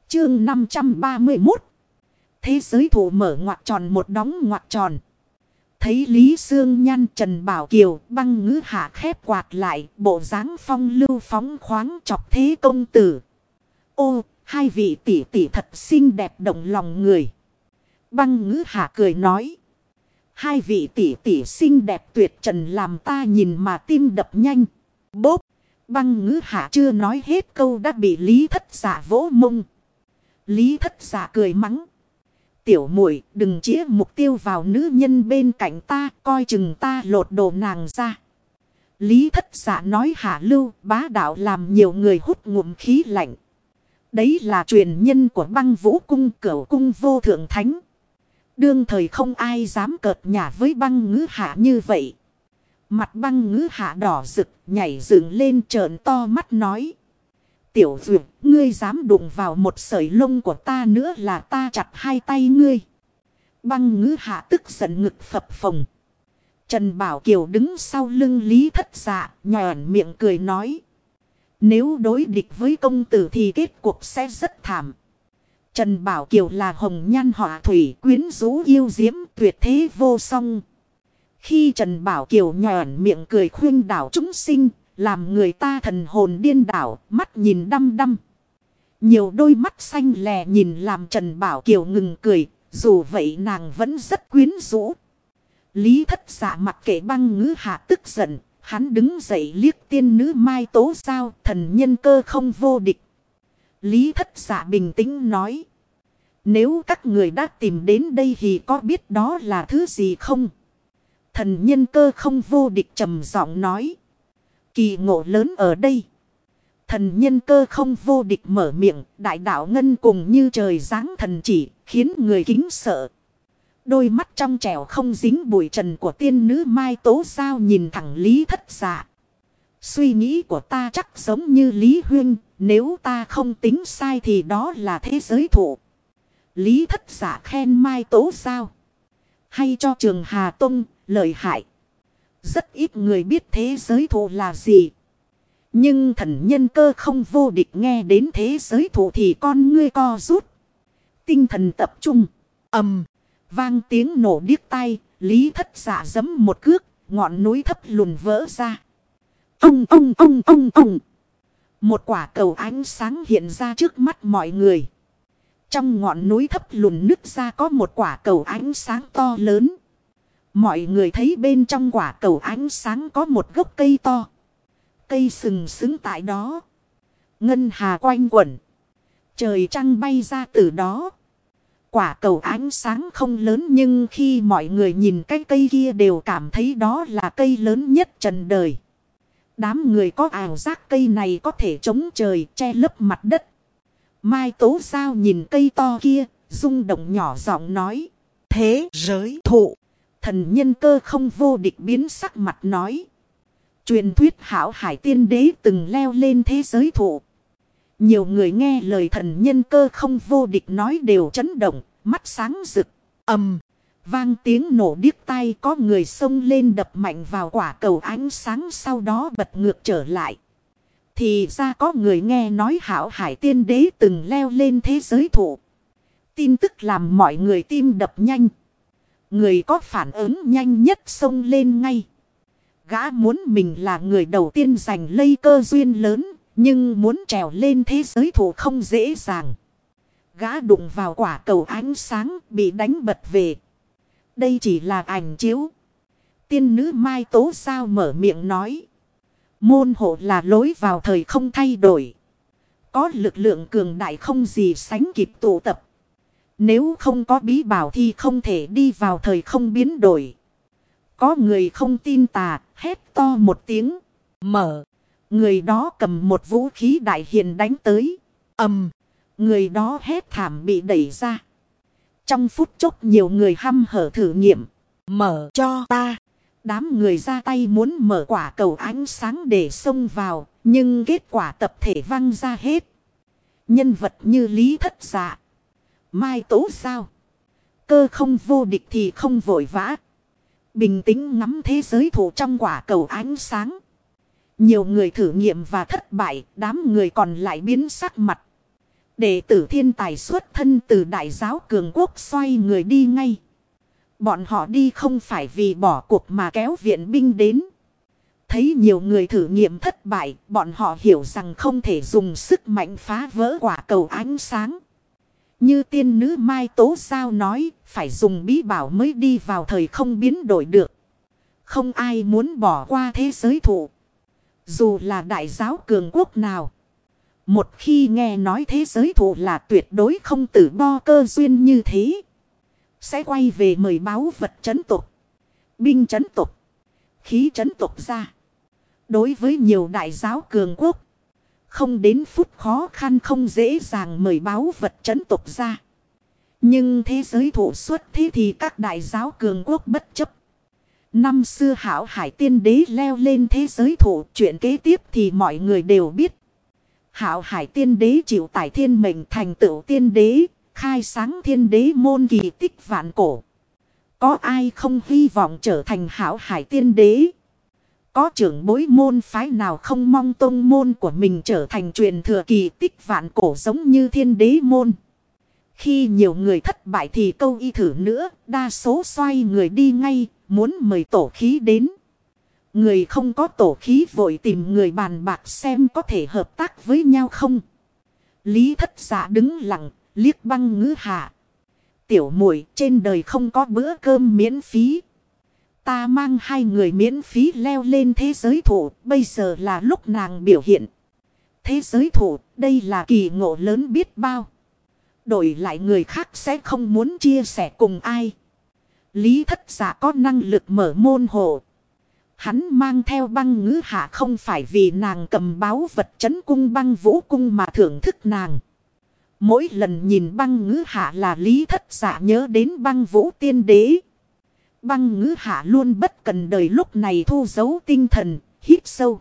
Chương 531. Thế giới thủ mở ngoặc tròn một đóng ngoặc tròn. Thấy Lý Sương Nhan, Trần Bảo Kiều, Băng Ngữ Hạ khép quạt lại, bộ dáng phong lưu phóng khoáng chọc thế công tử. Ô, hai vị tỷ tỷ thật xinh đẹp động lòng người. Băng Ngữ Hạ cười nói. Hai vị tỷ tỷ xinh đẹp tuyệt trần làm ta nhìn mà tim đập nhanh. Bốp, Băng Ngữ Hạ chưa nói hết câu đã bị Lý Thất Dạ vỗ mông. Lý Thất Dạ cười mắng. Tiểu muội đừng chĩa mục tiêu vào nữ nhân bên cạnh ta, coi chừng ta lột đồ nàng ra. Lý Thất Dạ nói hạ lưu bá đạo làm nhiều người hút ngụm khí lạnh. Đấy là truyền nhân của Băng Vũ Cung, Cửu Cung vô thượng thánh. Đương thời không ai dám cợt nhả với Băng Ngữ Hạ như vậy. Mặt Băng Ngữ Hạ đỏ rực, nhảy dựng lên trợn to mắt nói. Tiểu duyệt, ngươi dám đụng vào một sợi lông của ta nữa là ta chặt hai tay ngươi. Băng Ngữ Hạ tức giận ngực phập phồng. Trần Bảo Kiều đứng sau lưng Lý Thất Dạ, nhòn miệng cười nói. Nếu đối địch với công tử thì kết cuộc sẽ rất thảm. Trần Bảo Kiều là hồng nhan họa thủy, quyến rũ yêu diễm, tuyệt thế vô song. Khi Trần Bảo Kiều nhòn miệng cười khuyên đảo chúng sinh, làm người ta thần hồn điên đảo, mắt nhìn đăm đăm. Nhiều đôi mắt xanh lè nhìn làm Trần Bảo Kiều ngừng cười, dù vậy nàng vẫn rất quyến rũ. Lý Thất Dạ mặc kệ Băng Ngữ Hạ tức giận, hắn đứng dậy liếc tiên nữ Mai Tố Giao, thần nhân cơ không vô địch. Lý Thất Dạ bình tĩnh nói. Nếu các người đã tìm đến đây thì có biết đó là thứ gì không? Thần nhân cơ không vô địch trầm giọng nói. Kỳ ngộ lớn ở đây. Thần nhân cơ không vô địch mở miệng, đại đạo ngân cùng như trời giáng thần chỉ, khiến người kính sợ. Đôi mắt trong trẻo không dính bụi trần của tiên nữ Mai Tố Giao nhìn thẳng Lý Thất Dạ. Suy nghĩ của ta chắc giống như Lý Huyên, nếu ta không tính sai thì đó là thế giới thụ. Lý Thất Dạ khen Mai Tố Giao. Hay cho Trường Hà Tông, lợi hại. Rất ít người biết thế giới thụ là gì. Nhưng thần nhân cơ không vô địch nghe đến thế giới thụ thì con ngươi co rút. Tinh thần tập trung. Vang tiếng nổ điếc tai. Lý Thất Dạ giẫm một cước. Ngọn núi thấp lùn vỡ ra. Ông. Một quả cầu ánh sáng hiện ra trước mắt mọi người. Trong ngọn núi thấp lùn nứt ra có một quả cầu ánh sáng to lớn. Mọi người thấy bên trong quả cầu ánh sáng có một gốc cây to. Cây sừng sững tại đó. Ngân hà quanh quẩn. Trời trăng bay ra từ đó. Quả cầu ánh sáng không lớn nhưng khi mọi người nhìn cái cây kia đều cảm thấy đó là cây lớn nhất trần đời. Đám người có ảo giác cây này có thể chống trời che lấp mặt đất. Mai Tố Giao nhìn cây to kia, rung động nhỏ giọng nói. Thế giới thụ. Thần nhân cơ không vô địch biến sắc mặt nói. Truyền thuyết hảo hải tiên đế từng leo lên thế giới thụ. Nhiều người nghe lời thần nhân cơ không vô địch nói đều chấn động, mắt sáng rực. Vang tiếng nổ điếc tai, có người xông lên đập mạnh vào quả cầu ánh sáng sau đó bật ngược trở lại. Thì ra có người nghe nói hảo hải tiên đế từng leo lên thế giới thụ. Tin tức làm mọi người tim đập nhanh. Người có phản ứng nhanh nhất xông lên ngay. Gã muốn mình là người đầu tiên giành lây cơ duyên lớn. Nhưng muốn trèo lên thế giới thụ không dễ dàng. Gã đụng vào quả cầu ánh sáng bị đánh bật về. Đây chỉ là ảnh chiếu. Tiên nữ Mai Tố Giao mở miệng nói. Môn hộ là lối vào thời không thay đổi. Có lực lượng cường đại không gì sánh kịp tụ tập. Nếu không có bí bảo thì không thể đi vào thời không biến đổi. Có người không tin tà, hét to một tiếng. Mở. Người đó cầm một vũ khí đại hiền đánh tới. Người đó hét thảm bị đẩy ra. Trong phút chốc nhiều người hăm hở thử nghiệm. Mở cho ta. Đám người ra tay muốn mở quả cầu ánh sáng để xông vào. Nhưng kết quả tập thể văng ra hết. Nhân vật như Lý Thất Dạ, Mai Tố Giao, cơ không vô địch thì không vội vã. Bình tĩnh ngắm thế giới thụ trong quả cầu ánh sáng. Nhiều người thử nghiệm và thất bại, đám người còn lại biến sắc mặt. Đệ tử thiên tài xuất thân từ đại giáo cường quốc xoay người đi ngay. Bọn họ đi không phải vì bỏ cuộc mà kéo viện binh đến. Thấy nhiều người thử nghiệm thất bại, bọn họ hiểu rằng không thể dùng sức mạnh phá vỡ quả cầu ánh sáng. Như tiên nữ Mai Tố Giao nói, phải dùng bí bảo mới đi vào thời không biến đổi được. Không ai muốn bỏ qua thế giới thụ. Dù là đại giáo cường quốc nào. Một khi nghe nói thế giới thụ là tuyệt đối không tử bo cơ duyên như thế. Sẽ quay về mời báu vật trấn tục, binh trấn tục, khí trấn tục ra. Đối với nhiều đại giáo cường quốc, không đến phút khó khăn không dễ dàng mời báu vật trấn tục ra. Nhưng thế giới thụ xuất thế thì các đại giáo cường quốc bất chấp. Năm xưa Hảo Hải Tiên Đế leo lên thế giới thụ, chuyện kế tiếp thì mọi người đều biết. Hảo Hải Tiên Đế chịu tải thiên mệnh thành tựu tiên đế, khai sáng thiên đế môn kỳ tích vạn cổ. Có ai không hy vọng trở thành Hảo Hải Tiên Đế? Có trưởng bối môn phái nào không mong tông môn của mình trở thành truyền thừa kỳ tích vạn cổ giống như thiên đế môn? Khi nhiều người thất bại thì câu y thử nữa, đa số xoay người đi ngay, muốn mời tổ khí đến. Người không có tổ khí vội tìm người bàn bạc xem có thể hợp tác với nhau không. Lý Thất Dạ đứng lặng, liếc Băng Ngữ Hạ. Tiểu muội, trên đời không có bữa cơm miễn phí. Ta mang hai người miễn phí leo lên thế giới thụ, bây giờ là lúc nàng biểu hiện. Thế giới thụ, đây là kỳ ngộ lớn biết bao. Đổi lại người khác sẽ không muốn chia sẻ cùng ai. Lý Thất Dạ có năng lực mở môn hộ. Hắn mang theo Băng Ngữ Hạ không phải vì nàng cầm báu vật trấn cung Băng Vũ cung mà thưởng thức nàng. Mỗi lần nhìn Băng Ngữ Hạ là Lý Thất Dạ nhớ đến Băng Vũ tiên đế. Băng Ngữ Hạ luôn bất cần đời lúc này thu giấu tinh thần, hít sâu.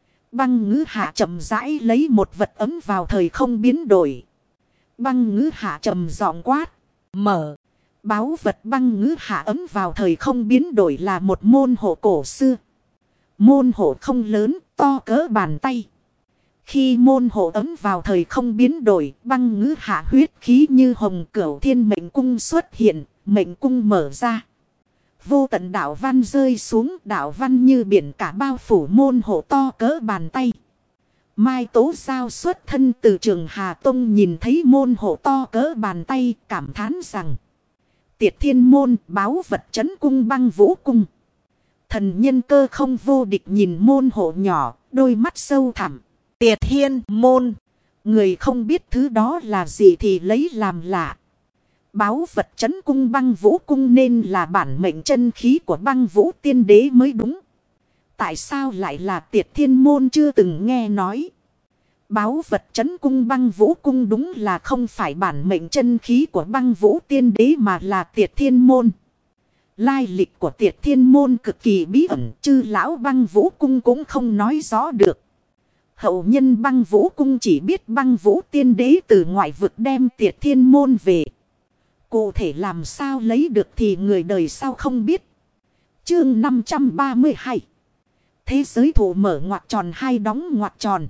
Băng Ngữ Hạ chậm rãi lấy một vật ấm vào thời không biến đổi. Băng Ngữ Hạ trầm giọng quát, mở. Báu vật Băng Ngữ Hạ ấm vào thời không biến đổi là một môn hộ cổ xưa. Môn hộ không lớn, to cỡ bàn tay. Khi môn hộ ấm vào thời không biến đổi, Băng Ngữ Hạ huyết khí như hồng cửu thiên mệnh cung xuất hiện, mệnh cung mở ra. Vô tận đạo văn rơi xuống, đạo văn như biển cả bao phủ môn hộ to cỡ bàn tay. Mai Tố Giao xuất thân từ Trường Hà Tông nhìn thấy môn hộ to cỡ bàn tay, cảm thán rằng Tiệt Thiên môn, báu vật trấn cung Băng Vũ cung. Thần nhân cơ không vô địch nhìn môn hộ nhỏ, đôi mắt sâu thẳm. Tiệt Thiên môn, người không biết thứ đó là gì thì lấy làm lạ. Báu vật trấn cung Băng Vũ cung nên là bản mệnh chân khí của Băng Vũ tiên đế mới đúng. Tại sao lại là Tiệt Thiên môn chưa từng nghe nói. Báu vật trấn cung Băng Vũ cung đúng là không phải bản mệnh chân khí của Băng Vũ tiên đế mà là Tiệt Thiên môn. Lai lịch của Tiệt Thiên môn cực kỳ bí ẩn, chư lão Băng Vũ cung cũng không nói rõ được. Hậu nhân Băng Vũ cung chỉ biết Băng Vũ tiên đế từ ngoại vực đem Tiệt Thiên môn về. Cụ thể làm sao lấy được thì người đời sau không biết. Chương 532. Thế giới thụ mở ngoặc tròn hay đóng ngoặc tròn.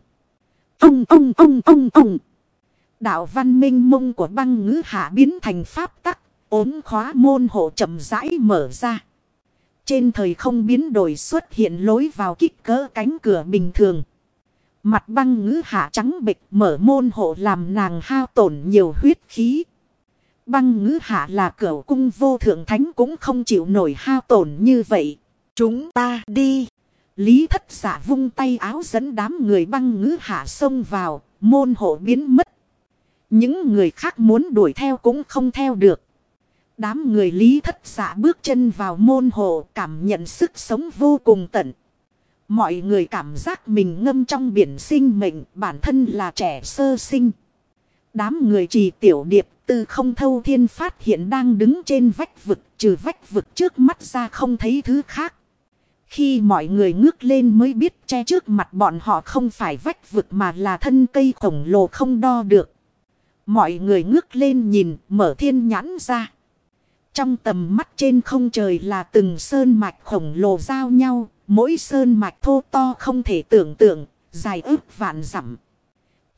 Ông. Đạo văn minh mông của Băng Ngữ Hạ biến thành pháp tắc, ốm khóa môn hộ chậm rãi mở ra. Trên thời không biến đổi xuất hiện lối vào kích cỡ cánh cửa bình thường. Mặt Băng Ngữ Hạ trắng bệch, mở môn hộ làm nàng hao tổn nhiều huyết khí. Băng Ngữ Hạ là cửu cung vô thượng thánh cũng không chịu nổi hao tổn như vậy. Chúng ta đi. Lý Thất Dạ vung tay áo dẫn đám người Băng Ngữ Hạ xông vào, môn hộ biến mất. Những người khác muốn đuổi theo cũng không theo được. Đám người Lý Thất Dạ bước chân vào môn hộ, cảm nhận sức sống vô cùng tận. Mọi người cảm giác mình ngâm trong biển sinh mệnh, bản thân là trẻ sơ sinh. Đám người Trì Tiểu Điệp từ không thâu thiên phát hiện đang đứng trên vách vực, trừ vách vực trước mắt ra không thấy thứ khác. Khi mọi người ngước lên mới biết che trước mặt bọn họ không phải vách vực mà là thân cây khổng lồ không đo được. Mọi người ngước lên nhìn, mở thiên nhãn ra. Trong tầm mắt trên không trời là từng sơn mạch khổng lồ giao nhau, mỗi sơn mạch thô to không thể tưởng tượng, dài ước vạn dặm.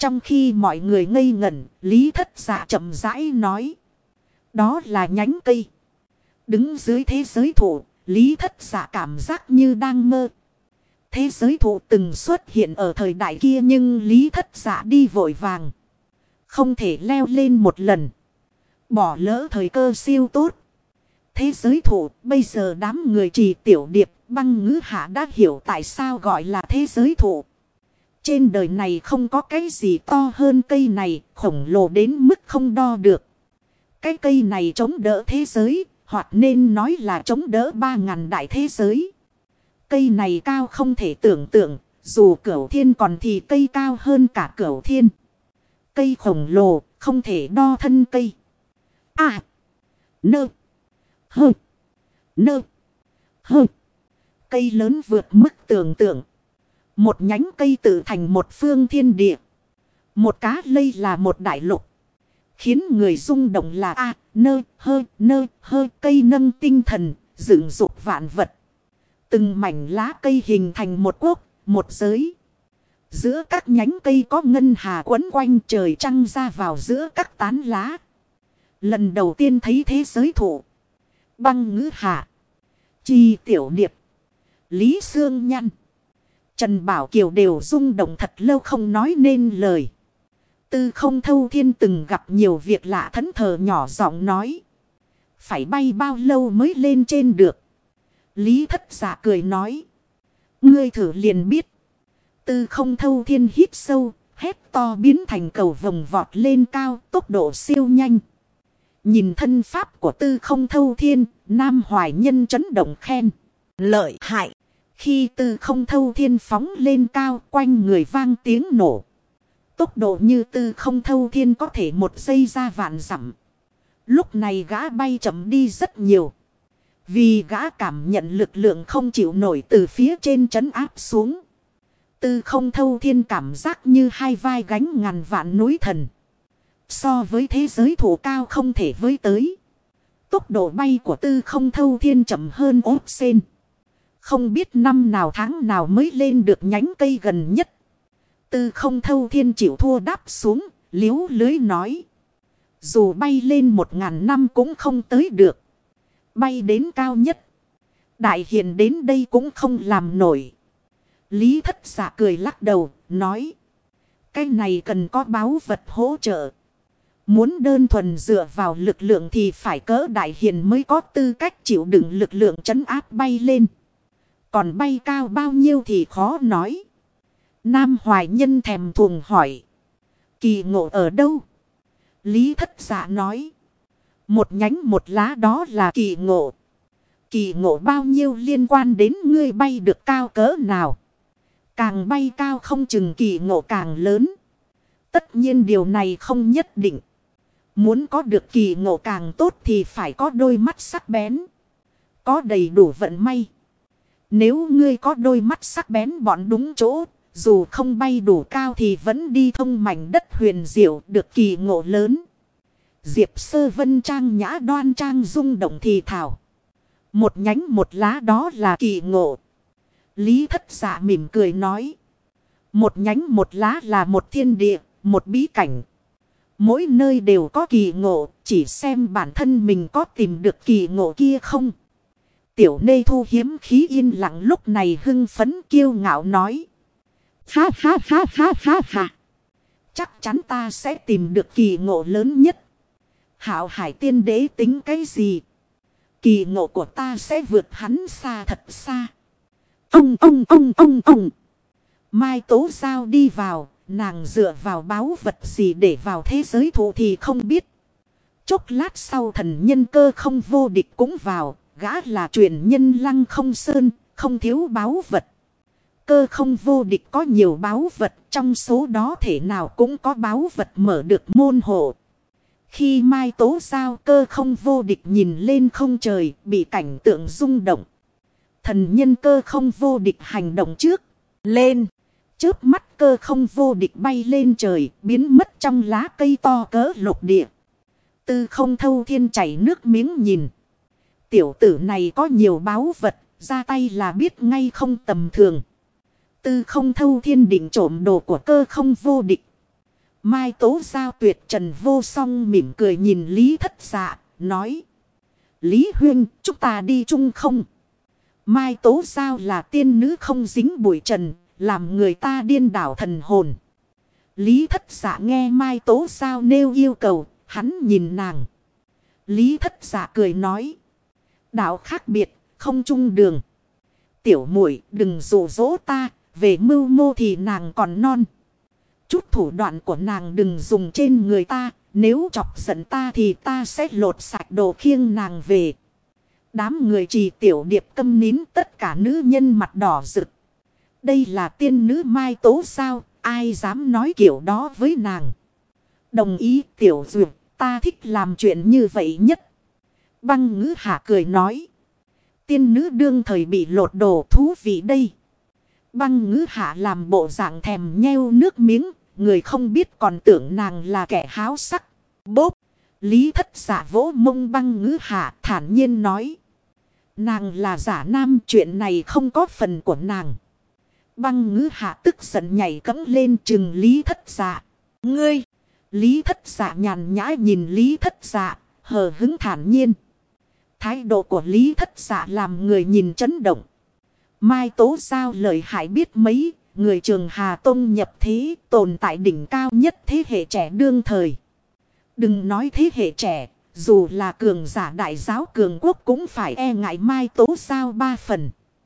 Trong khi mọi người ngây ngẩn, Lý Thất Dạ chậm rãi nói. Đó là nhánh cây. Đứng dưới thế giới thụ, Lý Thất Dạ cảm giác như đang mơ. Thế giới thụ từng xuất hiện ở thời đại kia nhưng Lý Thất Dạ đi vội vàng. Không thể leo lên một lần. Bỏ lỡ thời cơ siêu tốt. Thế giới thụ, bây giờ đám người Trì Tiểu Điệp, Băng Ngữ Hạ đã hiểu tại sao gọi là thế giới thụ. Trên đời này không có cái gì to hơn cây này, khổng lồ đến mức không đo được. Cái cây này chống đỡ thế giới, hoặc nên nói là chống đỡ 3.000 đại thế giới. Cây này cao không thể tưởng tượng, dù Cửu Thiên còn thì cây cao hơn cả Cửu Thiên. Cây khổng lồ, không thể đo thân cây. À! Nơ! Hơ! Nơ! Hơ! Cây lớn vượt mức tưởng tượng. Một nhánh cây tự thành một phương thiên địa. Một cá lây là một đại lục. Khiến người rung động là nơ hơ cây nâng tinh thần, dựng dục vạn vật. Từng mảnh lá cây hình thành một quốc, một giới. Giữa các nhánh cây có ngân hà quấn quanh, trời trăng ra vào giữa các tán lá. Lần đầu tiên thấy thế giới thụ. Băng Ngữ Hạ, Trì Tiểu Điệp, Lý Sương Nhăn, Trần Bảo Kiều đều rung động thật lâu không nói nên lời. Tư Không Thâu Thiên từng gặp nhiều việc lạ thẫn thờ nhỏ giọng nói. Phải bay bao lâu mới lên trên được? Lý Thất Dạ cười nói. Ngươi thử liền biết. Tư Không Thâu Thiên hít sâu, hét to biến thành cầu vồng vọt lên cao, tốc độ siêu nhanh. Nhìn thân pháp của Tư Không Thâu Thiên, Nam Hoài Nhân chấn động khen. Lợi hại. Khi Tư Không Thâu Thiên phóng lên cao, quanh người vang tiếng nổ. Tốc độ như Tư Không Thâu Thiên có thể một giây ra vạn dặm. Lúc này gã bay chậm đi rất nhiều. Vì gã cảm nhận lực lượng không chịu nổi từ phía trên trấn áp xuống. Tư Không Thâu Thiên cảm giác như hai vai gánh ngàn vạn núi thần. So với thế giới thụ cao không thể với tới. Tốc độ bay của Tư Không Thâu Thiên chậm hơn ốc sên. Không biết năm nào tháng nào mới lên được nhánh cây gần nhất. Tư Không Thâu Thiên chịu thua đáp xuống, liếu lưới nói. Dù bay lên 1000 năm cũng không tới được. Bay đến cao nhất. Đại hiền đến đây cũng không làm nổi. Lý Thất Dạ cười lắc đầu, nói. Cái này cần có báu vật hỗ trợ. Muốn đơn thuần dựa vào lực lượng thì phải cỡ đại hiền mới có tư cách chịu đựng lực lượng trấn áp bay lên. Còn bay cao bao nhiêu thì khó nói. Nam Hoài Nhân thèm thuồng hỏi. Kỳ ngộ ở đâu? Lý Thất Dạ nói. Một nhánh một lá đó là kỳ ngộ. Kỳ ngộ bao nhiêu liên quan đến ngươi bay được cao cỡ nào. Càng bay cao không chừng kỳ ngộ càng lớn. Tất nhiên điều này không nhất định. Muốn có được kỳ ngộ càng tốt thì phải có đôi mắt sắc bén. Có đầy đủ vận may. Nếu ngươi có đôi mắt sắc bén bọn đúng chỗ, dù không bay đủ cao thì vẫn đi thông mảnh đất huyền diệu được kỳ ngộ lớn. Diệp Sơ Vân trang nhã đoan trang rung động thì thảo. Một nhánh một lá đó là kỳ ngộ. Lý Thất Dạ mỉm cười nói. Một nhánh một lá là một thiên địa, một bí cảnh. Mỗi nơi đều có kỳ ngộ, chỉ xem bản thân mình có tìm được kỳ ngộ kia không. Tiểu Nê Thu hiếm khí yên lặng lúc này hưng phấn kiêu ngạo nói. Ha ha ha ha ha ha. Chắc chắn ta sẽ tìm được kỳ ngộ lớn nhất. Hạo Hải Tiên Đế tính cái gì? Kỳ ngộ của ta sẽ vượt hắn xa thật xa. Ông. Mai Tố Giao đi vào, nàng dựa vào báu vật gì để vào thế giới thụ thì không biết. Chốc lát sau Thần Nhân Cơ Không Vô Địch cũng vào, gã là truyền nhân Lăng Không Sơn, không thiếu báu vật. Cơ Không Vô Địch có nhiều báu vật, trong số đó thể nào cũng có báu vật mở được môn hộ. Khi Mai Tố Giao Cơ Không Vô Địch nhìn lên không trời, bị cảnh tượng rung động. Thần Nhân Cơ Không Vô Địch hành động trước, lên. Chớp mắt Cơ Không Vô Địch bay lên trời, biến mất trong lá cây to cỡ lục địa. Tư Không Thâu Thiên chảy nước miếng nhìn. Tiểu tử này có nhiều báu vật, ra tay là biết ngay không tầm thường. Tư Không Thâu Thiên định trộm đồ của Cơ Không Vô Địch. Mai Tố Giao tuyệt trần vô song mỉm cười nhìn Lý Thất Dạ, nói. Lý huynh, chúng ta đi chung không? Mai Tố Giao là tiên nữ không dính bụi trần, làm người ta điên đảo thần hồn. Lý Thất Dạ nghe Mai Tố Giao nêu yêu cầu, hắn nhìn nàng. Lý Thất Dạ cười nói. Đạo khác biệt, không chung đường. Tiểu muội đừng dụ dỗ ta, về mưu mô thì nàng còn non. Chút thủ đoạn của nàng đừng dùng trên người ta, nếu chọc giận ta thì ta sẽ lột sạch đồ khiêng nàng về. Đám người Trì Tiểu Điệp câm nín, tất cả nữ nhân mặt đỏ rực. Đây là tiên nữ Mai Tố Giao, ai dám nói kiểu đó với nàng. Đồng ý Tiểu Duyệt, ta thích làm chuyện như vậy nhất. Băng Ngữ Hạ cười nói. Tiên nữ đương thời bị lột đồ thú vị đây. Băng Ngữ Hạ làm bộ dạng thèm nheo nước miếng, người không biết còn tưởng nàng là kẻ háo sắc. Bốp! Lý Thất Dạ vỗ mông Băng Ngữ Hạ thản nhiên nói. Nàng là giả nam, chuyện này không có phần của nàng. Băng Ngữ Hạ tức giận nhảy cẫng lên chừng Lý Thất Dạ. Ngươi! Lý Thất Dạ nhàn nhã nhìn Lý Thất Dạ, hờ hứng thản nhiên. Thái độ của Lý Thất Dạ làm người nhìn chấn động. Mai Tố Giao lợi hại biết mấy, người Trường Hà Tông nhập thế, tồn tại đỉnh cao nhất thế hệ trẻ đương thời. Đừng nói thế hệ trẻ, dù là cường giả đại giáo cường quốc cũng phải e ngại Mai Tố Giao 3 phần.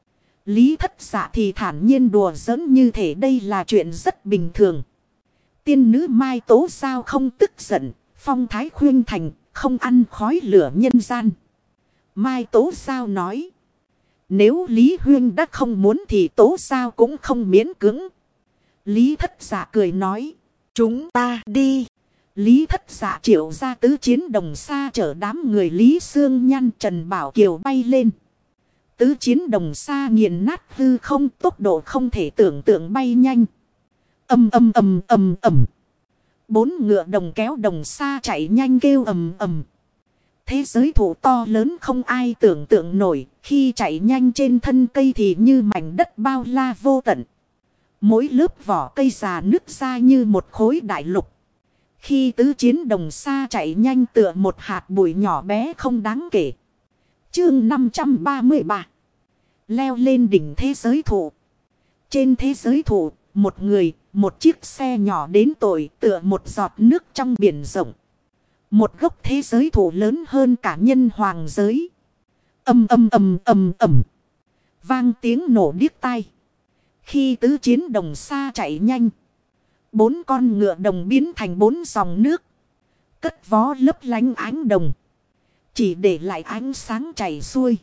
Lý Thất Dạ thì thản nhiên đùa giỡn như thể đây là chuyện rất bình thường. Tiên nữ Mai Tố Giao không tức giận, phong thái khuyên thành, không ăn khói lửa nhân gian. Mai Tố Giao nói. Nếu Lý Huyên đã không muốn thì Tố Giao cũng không miễn cưỡng. Lý Thất Dạ cười nói. Chúng ta đi. Lý Thất Dạ triệu ra tứ chiến đồng xa chở đám người Lý Sương Nhan Trần Bảo Kiều bay lên. Tứ chiến đồng xa nghiền nát hư không, tốc độ không thể tưởng tượng bay nhanh. Ầm ầm ầm ầm ầm. 4 ngựa đồng kéo đồng xa chạy nhanh kêu ầm ầm. Thế giới thụ to lớn không ai tưởng tượng nổi, khi chạy nhanh trên thân cây thì như mảnh đất bao la vô tận. Mỗi lớp vỏ cây già nứt ra như một khối đại lục. Khi tứ chiến đồng xa chạy nhanh tựa một hạt bụi nhỏ bé không đáng kể. Chương 533. Leo lên đỉnh thế giới thụ. Trên thế giới thụ, một người, một chiếc xe nhỏ đến tội tựa một giọt nước trong biển rộng. Một gốc thế giới thụ lớn hơn cả nhân hoàng giới. Ầm ầm ầm ầm ầm. Vang tiếng nổ điếc tai. Khi tứ chiến đồng xa chạy nhanh, 4 con ngựa đồng biến thành 4 dòng nước. Cất vó lấp lánh ánh đồng. Chỉ để lại ánh sáng chảy xuôi.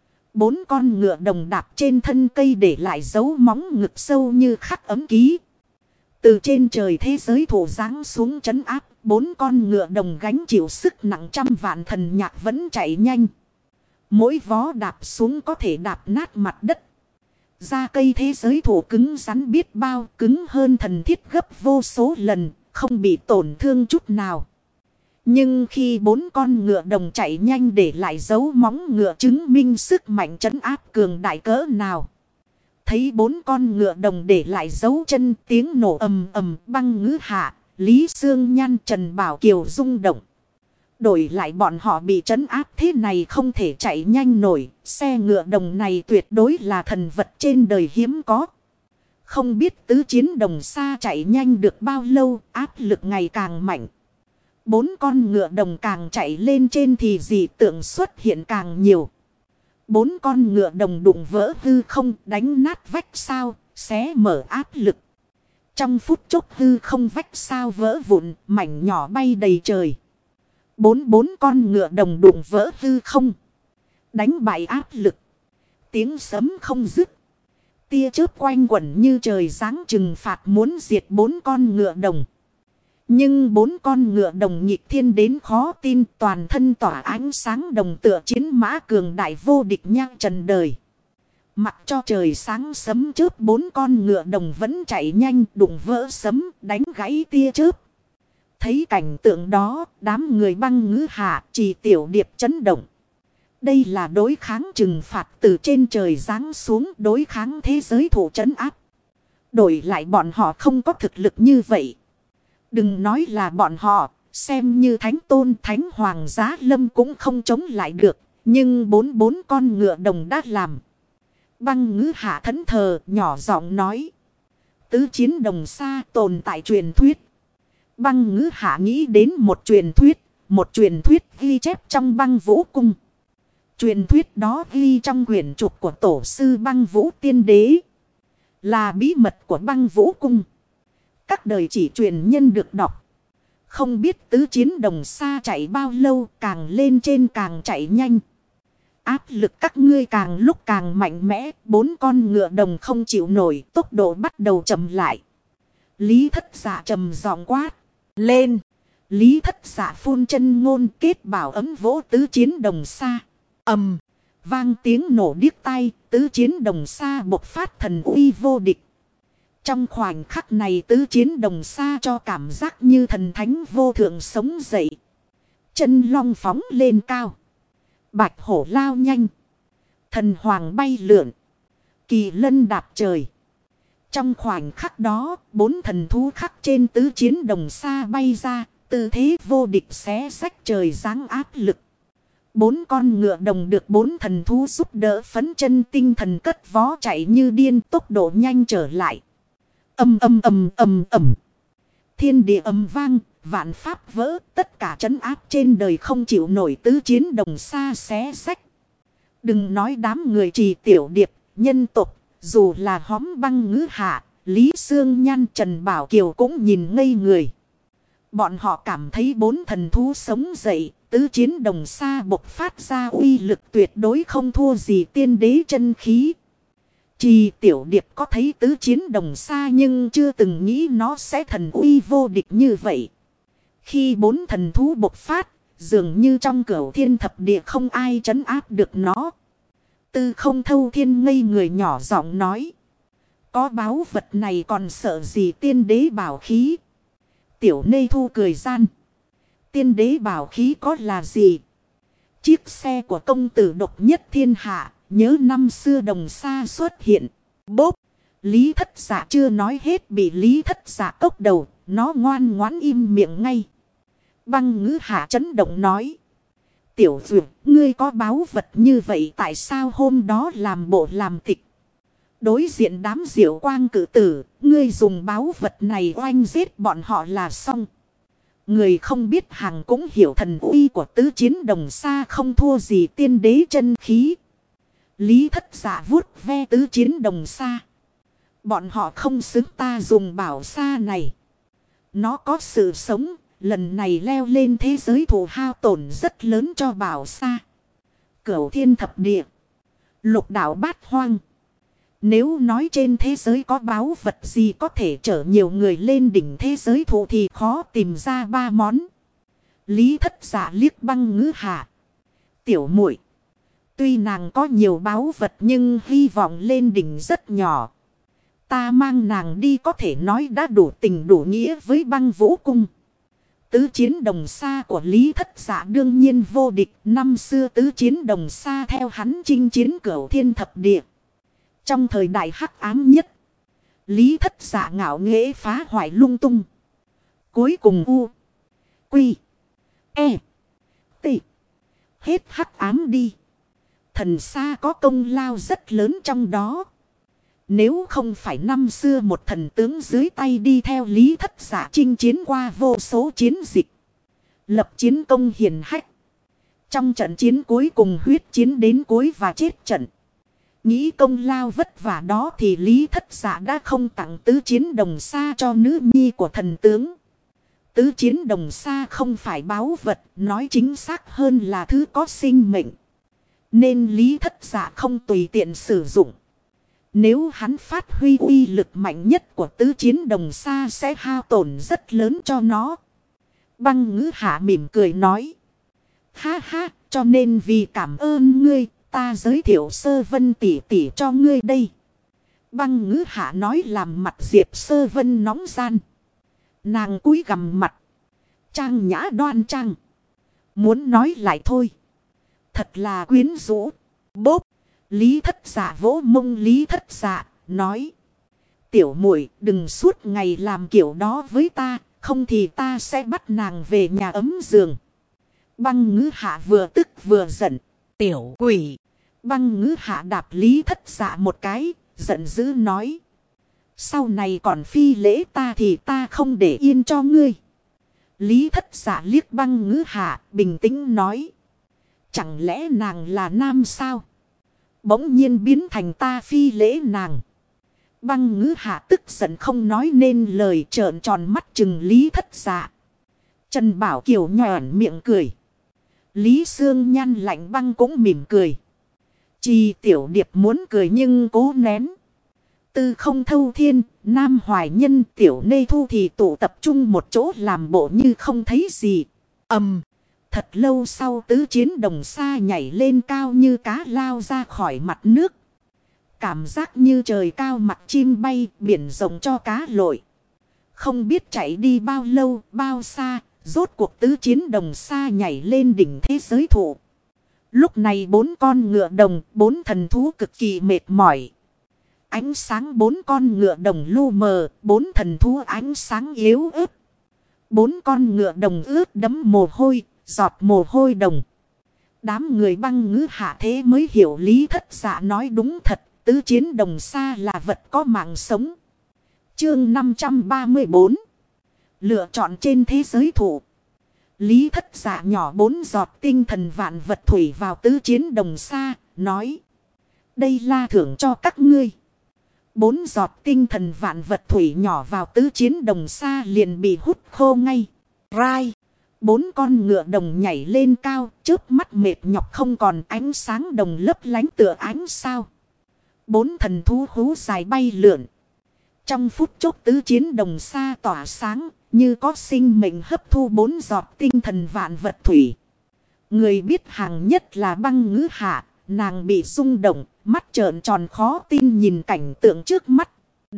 4 con ngựa đồng đạp trên thân cây để lại dấu móng ngực sâu như khắc ấm ký. Từ trên trời thế giới thụ giáng xuống trấn áp. 4 con ngựa đồng gánh chịu sức nặng trăm vạn thần nhạc vẫn chạy nhanh. Mỗi vó đạp xuống có thể đạp nát mặt đất. Da cây thế giới thụ cứng rắn biết bao, cứng hơn thần thiết gấp vô số lần, không bị tổn thương chút nào. Nhưng khi 4 con ngựa đồng chạy nhanh để lại dấu móng ngựa chứng minh sức mạnh trấn áp cường đại cỡ nào. Thấy 4 con ngựa đồng để lại dấu chân, tiếng nổ ầm ầm. Băng Ngữ Hạ, Lý Sương Nhan Trần Bảo Kiều rung động. Đổi lại bọn họ bị trấn áp thế này không thể chạy nhanh nổi. Xe ngựa đồng này tuyệt đối là thần vật trên đời hiếm có. Không biết tứ chiến đồng xa chạy nhanh được bao lâu, áp lực ngày càng mạnh. 4 con ngựa đồng càng chạy lên trên thì dị tượng xuất hiện càng nhiều. 4 con ngựa đồng đụng vỡ hư không, đánh nát vách sao, xé mở áp lực. Trong phút chốc hư không vách sao vỡ vụn, mảnh nhỏ bay đầy trời. 4 con ngựa đồng đụng vỡ hư không, đánh bại áp lực. Tiếng sấm không dứt. Tia chớp quanh quẩn như trời giáng trừng phạt muốn diệt 4 con ngựa đồng. Nhưng 4 con ngựa đồng nghịch thiên đến khó tin, toàn thân tỏa ánh sáng đồng tựa chiến mã cường đại vô địch nhang trần đời. Mặc cho trời sáng sấm chớp, 4 con ngựa đồng vẫn chạy nhanh, đụng vỡ sấm, đánh gãy tia chớp. Thấy cảnh tượng đó, đám người Băng Ngữ Hạ, Trì Tiểu Điệp chấn động. Đây là đối kháng trừng phạt từ trên trời giáng xuống, đối kháng thế giới thụ trấn áp. Đổi lại bọn họ không có thực lực như vậy. Đừng nói là bọn họ, xem như thánh tôn thánh hoàng giá lâm cũng không chống lại được. Nhưng bốn con ngựa đồng đã làm. Băng ngữ hạ thẫn thờ nhỏ giọng nói. Tứ chiến đồng xa tồn tại truyền thuyết. Băng ngữ hạ nghĩ đến một truyền thuyết. Một truyền thuyết ghi chép trong băng vũ cung. Truyền thuyết đó ghi trong quyển trục của tổ sư băng vũ tiên đế. Là bí mật của băng vũ cung. Các đời chỉ truyền nhân được đọc. Không biết tứ chiến đồng xa chạy bao lâu, càng lên trên càng chạy nhanh. Áp lực các ngươi càng lúc càng mạnh mẽ, 4 con ngựa đồng không chịu nổi, tốc độ bắt đầu chậm lại. Lý Thất Dạ trầm giọng quát lên. Lý Thất Dạ phun chân ngôn kết bảo ấm vỗ tứ chiến đồng xa. Ầm, vang tiếng nổ điếc tai, tứ chiến đồng xa bộc phát thần uy vô địch. Trong khoảnh khắc này tứ chiến đồng xa cho cảm giác như thần thánh vô thượng sống dậy. Chân long phóng lên cao. Bạch hổ lao nhanh. Thần hoàng bay lượn. Kỳ lân đạp trời. Trong khoảnh khắc đó, 4 thần thú khắc trên tứ chiến đồng xa bay ra, tư thế vô địch xé rách trời giáng áp lực. 4 con ngựa đồng được 4 thần thú giúp đỡ phấn chân tinh thần cất vó chạy như điên, tốc độ nhanh trở lại. Ầm ầm ầm ầm ầm. Thiên địa ầm vang, vạn pháp vỡ, tất cả trấn áp trên đời không chịu nổi tứ chiến đồng xa xé rách. Đừng nói đám người Trì Tiểu Điệp, nhân tộc, dù là hóm băng ngữ hạ, Lý Sương Nhan Trần Bảo Kiều cũng nhìn ngây người. Bọn họ cảm thấy 4 thần thú sống dậy, tứ chiến đồng xa bộc phát ra uy lực tuyệt đối không thua gì tiên đế chân khí. Trì Tiểu Điệp có thấy tứ chiến đồng xa nhưng chưa từng nghĩ nó sẽ thần uy vô địch như vậy. Khi 4 thần thú bộc phát, dường như trong cửu thiên thập địa không ai trấn áp được nó. Tư Không Thâu Thiên ngây người nhỏ giọng nói. Có báu vật này còn sợ gì tiên đế bảo khí. Tiểu Nê Thu cười gian. Tiên đế bảo khí có là gì? Chiếc xe của công tử độc nhất thiên hạ. Nhớ năm xưa đồng xa xuất hiện. Bốp. Lý Thất Dạ chưa nói hết bị Lý Thất Dạ cốc đầu. Nó ngoan ngoãn im miệng ngay. Băng ngữ hạ chấn động nói. Tiểu Dược, ngươi có báu vật như vậy tại sao hôm đó làm bộ làm tịch? Đối diện đám diệu quang cử tử, ngươi dùng báu vật này oanh giết bọn họ là xong. Người không biết hàng cũng hiểu thần uy của tứ chiến đồng xa không thua gì tiên đế chân khí. Lý Thất Dạ vuốt ve tứ chiến đồng xa. Bọn họ không xứng ta dùng bảo xa này. Nó có sự sống, lần này leo lên thế giới thù hao tổn rất lớn cho bảo xa. Cửu thiên thập địa. Lục đạo bát hoang. Nếu nói trên thế giới có báu vật gì có thể chở nhiều người lên đỉnh thế giới thù thì khó tìm ra 3 món. Lý Thất Dạ liếc băng ngữ hạ. Tiểu muội, tuy nàng có nhiều báu vật nhưng hy vọng lên đỉnh rất nhỏ. Ta mang nàng đi có thể nói đã đủ tình đủ nghĩa với băng vũ cung. Tứ chiến đồng xa của Lý Thất Dạ đương nhiên vô địch. Năm xưa tứ chiến đồng xa theo hắn chinh chiến cửu thiên thập địa. Trong thời đại hắc ám nhất, Lý Thất Dạ ngạo nghễ phá hoại lung tung. Cuối cùng U, Quy, E, T, hết hắc ám đi. Thần xa có công lao rất lớn trong đó. Nếu không phải năm xưa một thần tướng dưới tay đi theo Lý Thất Dạ chinh chiến qua vô số chiến dịch. Lập chiến công hiển hách. Trong trận chiến cuối cùng huyết chiến đến cuối và chết trận. Nghĩ công lao vất vả đó thì Lý Thất Dạ đã không tặng tứ chiến đồng xa cho nữ nhi của thần tướng. Tứ chiến đồng xa không phải báu vật, nói chính xác hơn là thứ có sinh mệnh. Nên Lý Thất Dạ không tùy tiện sử dụng. Nếu hắn phát huy uy lực mạnh nhất của tứ chiến đồng xa sẽ hao tổn rất lớn cho nó. Băng ngữ hạ mỉm cười nói. Ha ha, cho nên vì cảm ơn ngươi, ta giới thiệu Sơ Vân tỷ tỷ cho ngươi đây. Băng ngữ hạ nói làm mặt Diệp Sơ Vân nóng gian. Nàng cúi gằm mặt. Trang nhã đoan trang. Muốn nói lại thôi. Thật là quyến rũ. Bốp. Lý Thất Dạ vỗ mông Lý Thất Dạ, nói. Tiểu muội đừng suốt ngày làm kiểu đó với ta, Không thì ta sẽ bắt nàng về nhà ấm giường. Băng Ngữ Hạ vừa tức vừa giận. Tiểu quỷ. Băng Ngữ Hạ đạp Lý Thất Dạ một cái, giận dữ nói. Sau này còn phi lễ ta thì ta không để yên cho ngươi. Lý Thất Dạ liếc Băng Ngữ Hạ, bình tĩnh nói. Chẳng lẽ nàng là nam sao? Bỗng nhiên biến thành ta phi lễ nàng. Băng Ngữ Hạ tức giận không nói nên lời, trợn tròn mắt chừng Lý Thất Dạ. Trần Bảo Kiều nhọn miệng cười. Lý Sương Nhan lạnh băng cũng mỉm cười. Chi Tiểu Điệp muốn cười nhưng cố nén. Tư Không Thâu Thiên, Nam Hoài Nhân, Tiểu Nê Thu thì tụ tập trung một chỗ làm bộ như không thấy gì. Thật lâu sau tứ chiến đồng xa nhảy lên cao như cá lao ra khỏi mặt nước. Cảm giác như trời cao mặt chim bay, biển rộng cho cá lội. Không biết chạy đi bao lâu, bao xa, rốt cuộc tứ chiến đồng xa nhảy lên đỉnh thế giới thụ. Lúc này 4 con ngựa đồng, 4 thần thú cực kỳ mệt mỏi. Ánh sáng 4 con ngựa đồng lu mờ, 4 thần thú ánh sáng yếu ớt. 4 con ngựa đồng ướt đẫm mồ hôi, giọt mồ hôi đồng. Đám người Băng Ngữ Hạ thế mới hiểu Lý Thất Dạ nói đúng thật, tứ chiến đồng xa là vật có mạng sống. Chương 534. Lựa chọn trên thế giới thụ. Lý Thất Dạ nhỏ 4 giọt tinh thần vạn vật thủy vào tứ chiến đồng xa, nói. Đây là thưởng cho các ngươi. 4 giọt tinh thần vạn vật thủy nhỏ vào tứ chiến đồng xa liền bị hút khô ngay. Rai. 4 con ngựa đồng nhảy lên cao, chớp mắt mệt nhọc không còn, ánh sáng đồng lấp lánh tựa ánh sao. 4 thần thú hú dài bay lượn. Trong phút chốc tứ chiến đồng xa tỏa sáng, như có sinh mệnh hấp thu 4 giọt tinh thần vạn vật thủy. Người biết hàng nhất là Băng Ngữ Hạ, nàng bị rung động, mắt trợn tròn khó tin nhìn cảnh tượng trước mắt.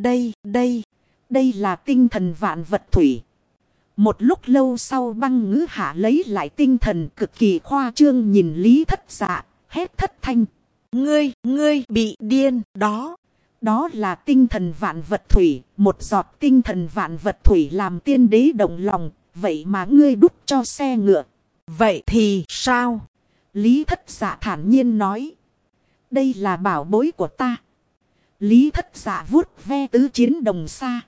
Đây là tinh thần vạn vật thủy. Một lúc lâu sau Băng Ngữ Hạ lấy lại tinh thần, cực kỳ khoa trương nhìn Lý Thất Dạ, hét thất thanh. Ngươi bị điên đó. Đó là tinh thần vạn vật thủy, một giọt tinh thần vạn vật thủy làm tiên đế động lòng, vậy mà ngươi đút cho xe ngựa. Vậy thì sao? Lý Thất Dạ thản nhiên nói. Đây là bảo bối của ta. Lý Thất Dạ vuốt ve tứ chiến đồng xa.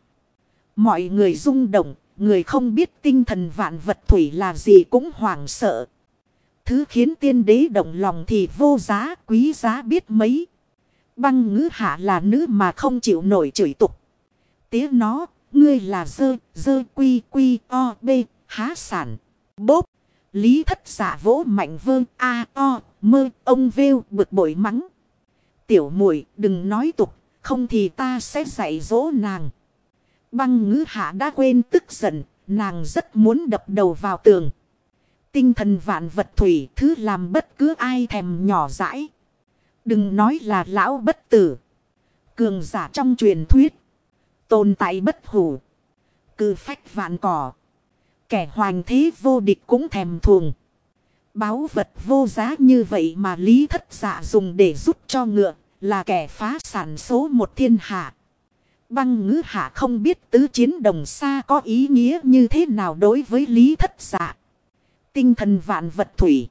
Mọi người rung động, người không biết tinh thần vạn vật thủy là gì cũng hoảng sợ. Thứ khiến tiên đế động lòng thì vô giá, quý giá biết mấy. Băng Ngữ Hạ là nữ mà không chịu nổi chửi tục. Tía nó, ngươi là dơ quy quy o b, há sản. Bốp. Lý Thất Dạ vỗ mạnh vơ a o mơ, ông vêu bực bội mắng. Tiểu muội đừng nói tục, không thì ta sẽ dạy dỗ nàng. Băng Ngữ Hạ đã quên tức giận, nàng rất muốn đập đầu vào tường. Tinh thần vạn vật thủy, thứ làm bất cứ ai thèm nhỏ dãi. Đừng nói là lão bất tử, cường giả trong truyền thuyết, tồn tại bất hủ, cự phách vạn cỏ. Kẻ hoành thế vô địch cũng thèm thuồng. Báu vật vô giá như vậy mà Lý Thất Dạ dùng để giúp cho ngựa, là kẻ phá sản số một thiên hạ. Băng Ngữ Hạ không biết tứ chiến đồng xa có ý nghĩa như thế nào đối với Lý Thất Dạ. Tinh thần vạn vật thủy.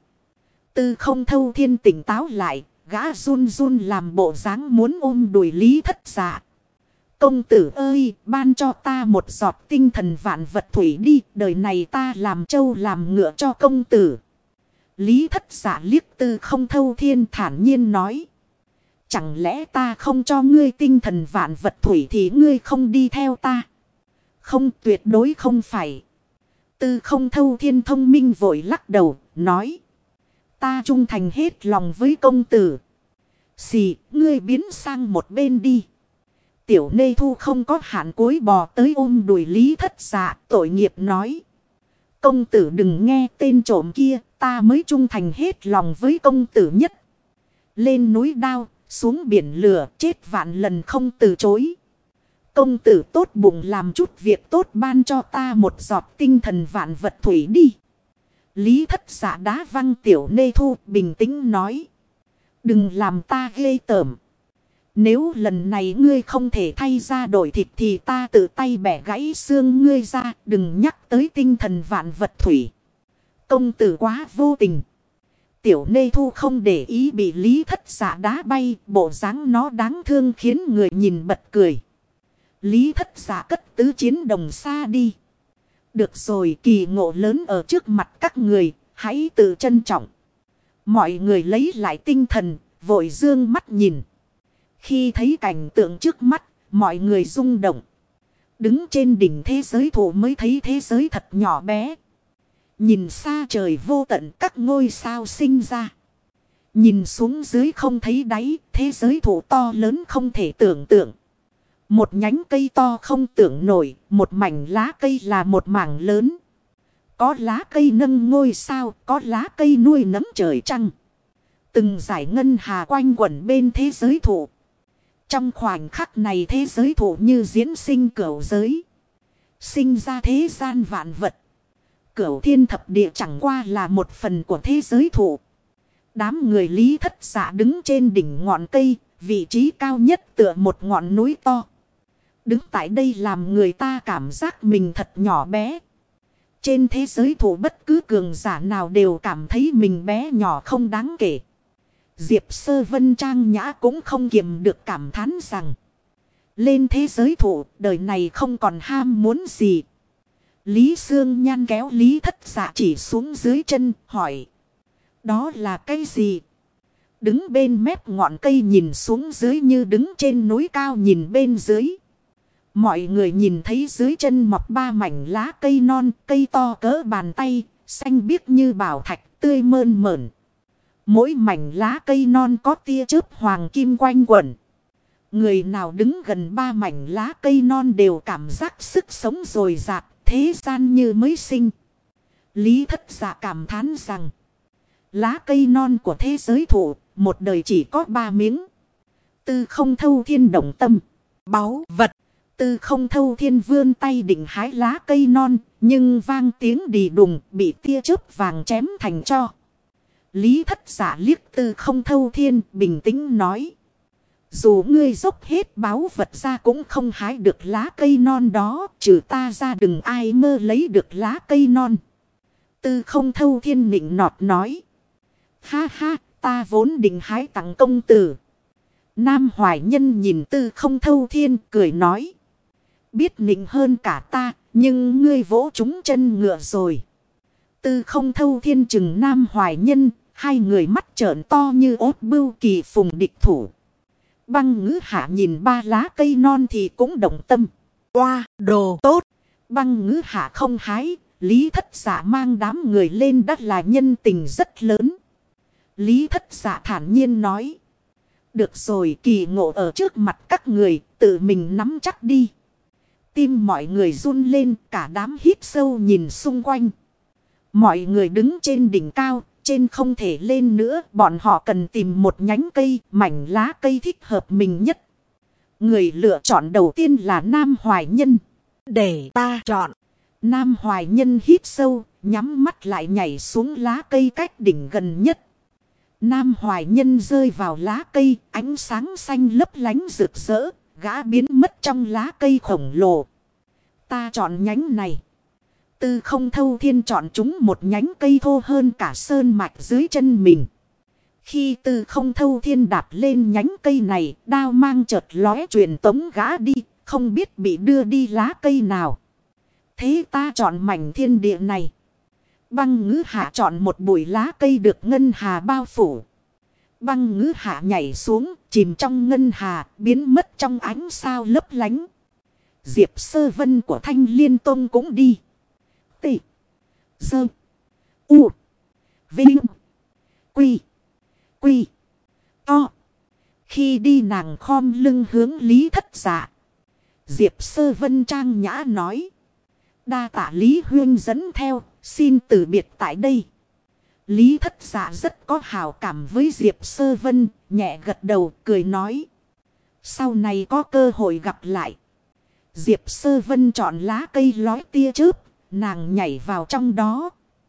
Tư Không Thâu Thiên tỉnh táo lại, gã run run làm bộ dáng muốn ôm đùi Lý Thất Dạ. Công tử ơi, ban cho ta một giọt tinh thần vạn vật thủy đi, đời này ta làm trâu làm ngựa cho công tử. Lý Thất Dạ liếc Tư Không Thâu Thiên thản nhiên nói. Chẳng lẽ ta không cho ngươi tinh thần vạn vật thủy thì ngươi không đi theo ta? Không, tuyệt đối không phải. Tư Không Thâu Thiên thông minh vội lắc đầu, nói. Ta trung thành hết lòng với công tử. Xì, ngươi biến sang một bên đi. Tiểu Nê Thu không có hạn cuối bò tới ôm đùi Lý Thất Dạ, tội nghiệp nói. Công tử đừng nghe tên trộm kia, ta mới trung thành hết lòng với công tử nhất. Lên núi đao, xuống biển lửa, chết vạn lần không từ chối. Công tử tốt bụng làm chút việc tốt ban cho ta một giọt tinh thần vạn vật thủy đi. Lý Thất Dạ đá văng Tiểu Nê Thu bình tĩnh nói. Đừng làm ta ghê tởm. Nếu lần này ngươi không thể thay ra đổi thịt thì ta tự tay bẻ gãy xương ngươi ra. Đừng nhắc tới tinh thần vạn vật thủy. Công tử quá vô tình. Tiểu Nê Thu không để ý bị Lý Thất Dạ đá bay. Bộ dáng nó đáng thương khiến người nhìn bật cười. Lý Thất Dạ cất tứ chiến đồng xa đi. Được rồi, kỳ ngộ lớn ở trước mặt các người. Hãy tự trân trọng. Mọi người lấy lại tinh thần. Vội dương mắt nhìn. Khi thấy cảnh tượng trước mắt, mọi người rung động. Đứng trên đỉnh thế giới thụ mới thấy thế giới thật nhỏ bé. Nhìn xa trời vô tận các ngôi sao sinh ra. Nhìn xuống dưới không thấy đáy, thế giới thụ to lớn không thể tưởng tượng. Một nhánh cây to không tưởng nổi, một mảnh lá cây là một mảng lớn. Có lá cây nâng ngôi sao, có lá cây nuôi nấng trời trăng. Từng dải ngân hà quanh quẩn bên thế giới thụ. Trong khoảnh khắc này thế giới thụ như diễn sinh cửu giới. Sinh ra thế gian vạn vật. Cửu thiên thập địa chẳng qua là một phần của thế giới thụ. Đám người Lý Thất Dạ đứng trên đỉnh ngọn cây. Vị trí cao nhất tựa một ngọn núi to. Đứng tại đây làm người ta cảm giác mình thật nhỏ bé. Trên thế giới thụ bất cứ cường giả nào đều cảm thấy mình bé nhỏ không đáng kể. Diệp Sơ Vân trang nhã cũng không kiềm được cảm thán rằng. Lên thế giới thụ, đời này không còn ham muốn gì. Lý Sương Nhan kéo Lý Thất Dạ chỉ xuống dưới chân, hỏi. Đó là cái gì? Đứng bên mép ngọn cây nhìn xuống dưới như đứng trên núi cao nhìn bên dưới. Mọi người nhìn thấy dưới chân mọc ba mảnh lá cây non, cây to cỡ bàn tay, xanh biếc như bảo thạch, tươi mơn mởn. Mỗi mảnh lá cây non có tia chớp hoàng kim quanh quẩn. Người nào đứng gần ba mảnh lá cây non đều cảm giác sức sống dồi dạt, thế gian như mới sinh. Lý Thất Dạ cảm thán rằng, lá cây non của thế giới thụ, một đời chỉ có 3 miếng. Tư Không Thâu Thiên động tâm, báu vật. Tư Không Thâu Thiên vươn tay định hái lá cây non, nhưng vang tiếng đì đùng bị tia chớp vàng chém thành tro. Lý Thất Dạ liếc Tư Không Thâu Thiên bình tĩnh nói. Dù ngươi dốc hết báu vật ra cũng không hái được lá cây non đó. Trừ ta ra đừng ai mơ lấy được lá cây non. Tư Không Thâu Thiên nịnh nọt nói. Ha ha, ta vốn định hái tặng công tử. Nam Hoài Nhân nhìn Tư Không Thâu Thiên cười nói. Biết nịnh hơn cả ta, nhưng ngươi vỗ trúng chân ngựa rồi. Tư Không Thâu Thiên chừng Nam Hoài Nhân. Hai người mắt trợn to như ốt bưu kỳ phùng địch thủ. Băng Ngữ Hạ nhìn ba lá cây non thì cũng động tâm. Oa, đồ tốt. Băng Ngữ Hạ không hái. Lý Thất Dạ mang đám người lên đất là nhân tình rất lớn. Lý Thất Dạ thản nhiên nói. Được rồi, kỳ ngộ ở trước mặt các người, tự mình nắm chắc đi. Tim mọi người run lên, cả đám hít sâu nhìn xung quanh. Mọi người đứng trên đỉnh cao. Trên không thể lên nữa, bọn họ cần tìm một nhánh cây, mảnh lá cây thích hợp mình nhất. Người lựa chọn đầu tiên là Nam Hoài Nhân. Để ta chọn. Nam Hoài Nhân hít sâu, nhắm mắt lại nhảy xuống lá cây cách đỉnh gần nhất. Nam Hoài Nhân rơi vào lá cây, ánh sáng xanh lấp lánh rực rỡ, gã biến mất trong lá cây khổng lồ. Ta chọn nhánh này. Tư Không Thâu Thiên chọn chúng một nhánh cây thô hơn cả sơn mạch dưới chân mình. Khi Tư Không Thâu Thiên đạp lên nhánh cây này, đao mang chợt lóe truyền tống gã đi, không biết bị đưa đi lá cây nào. Thế ta chọn mảnh thiên địa này. Băng Ngữ Hạ chọn một bụi lá cây được ngân hà bao phủ. Băng Ngữ Hạ nhảy xuống, chìm trong ngân hà, biến mất trong ánh sao lấp lánh. Diệp Sơ Vân của Thanh Liên Tông cũng đi. Tị. Dơ. U. Vinh. Quy. Quy. To. Khi đi nàng khom lưng hướng Lý Thất Dạ. Diệp Sơ Vân trang nhã nói. Đa tạ Lý Huyên dẫn theo, xin từ biệt tại đây. Lý Thất Dạ rất có hảo cảm với Diệp Sơ Vân, nhẹ gật đầu cười nói. Sau này có cơ hội gặp lại. Diệp Sơ Vân chọn lá cây lói tia chớp, nàng nhảy vào trong đó.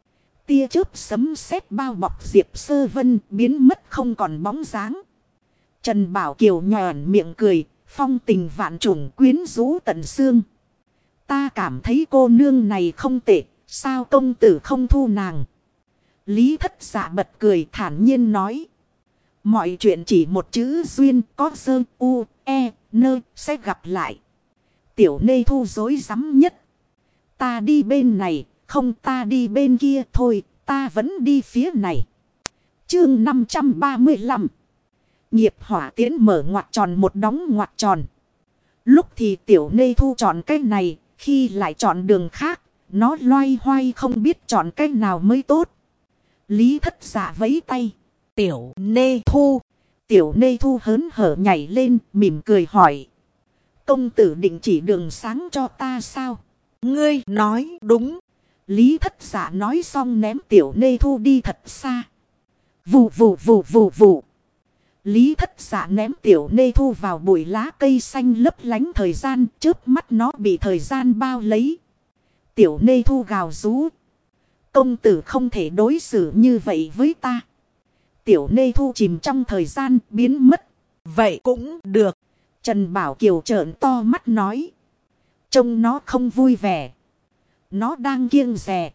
Tia chớp sấm sét bao bọc Diệp Sơ Vân biến mất không còn bóng dáng. Trần Bảo Kiều nhòn miệng cười, phong tình vạn trùng quyến rũ tận xương. Ta cảm thấy cô nương này không tệ, sao công tử không thu nàng? Lý Thất Dạ bật cười thản nhiên nói. Mọi chuyện chỉ một chữ duyên, có dơ u, e, nơ, sẽ gặp lại. Tiểu Nê Thu dối rắm nhất. Ta đi bên này, không ta đi bên kia thôi, ta vẫn đi phía này. Chương 535. Nghiệp hỏa tiến mở ngoặc tròn một đóng ngoặc tròn. Lúc thì Tiểu Nê Thu chọn cái này, khi lại chọn đường khác, nó loay hoay không biết chọn cái nào mới tốt. Lý Thất Dạ vẫy tay. Tiểu Nê Thu. Tiểu Nê Thu hớn hở nhảy lên, mỉm cười hỏi. Công tử định chỉ đường sáng cho ta sao? Ngươi nói đúng. Lý Thất Dạ nói xong ném Tiểu Nê Thu đi thật xa. Vù vù vù vù vù. Lý Thất Dạ ném Tiểu Nê Thu vào bụi lá cây xanh lấp lánh thời gian, chớp mắt nó bị thời gian bao lấy. Tiểu Nê Thu gào rú. Công tử không thể đối xử như vậy với ta. Tiểu Nê Thu chìm trong thời gian biến mất. Vậy cũng được. Trần Bảo Kiều trợn to mắt nói. Trông nó không vui vẻ. Nó đang kiêng dè.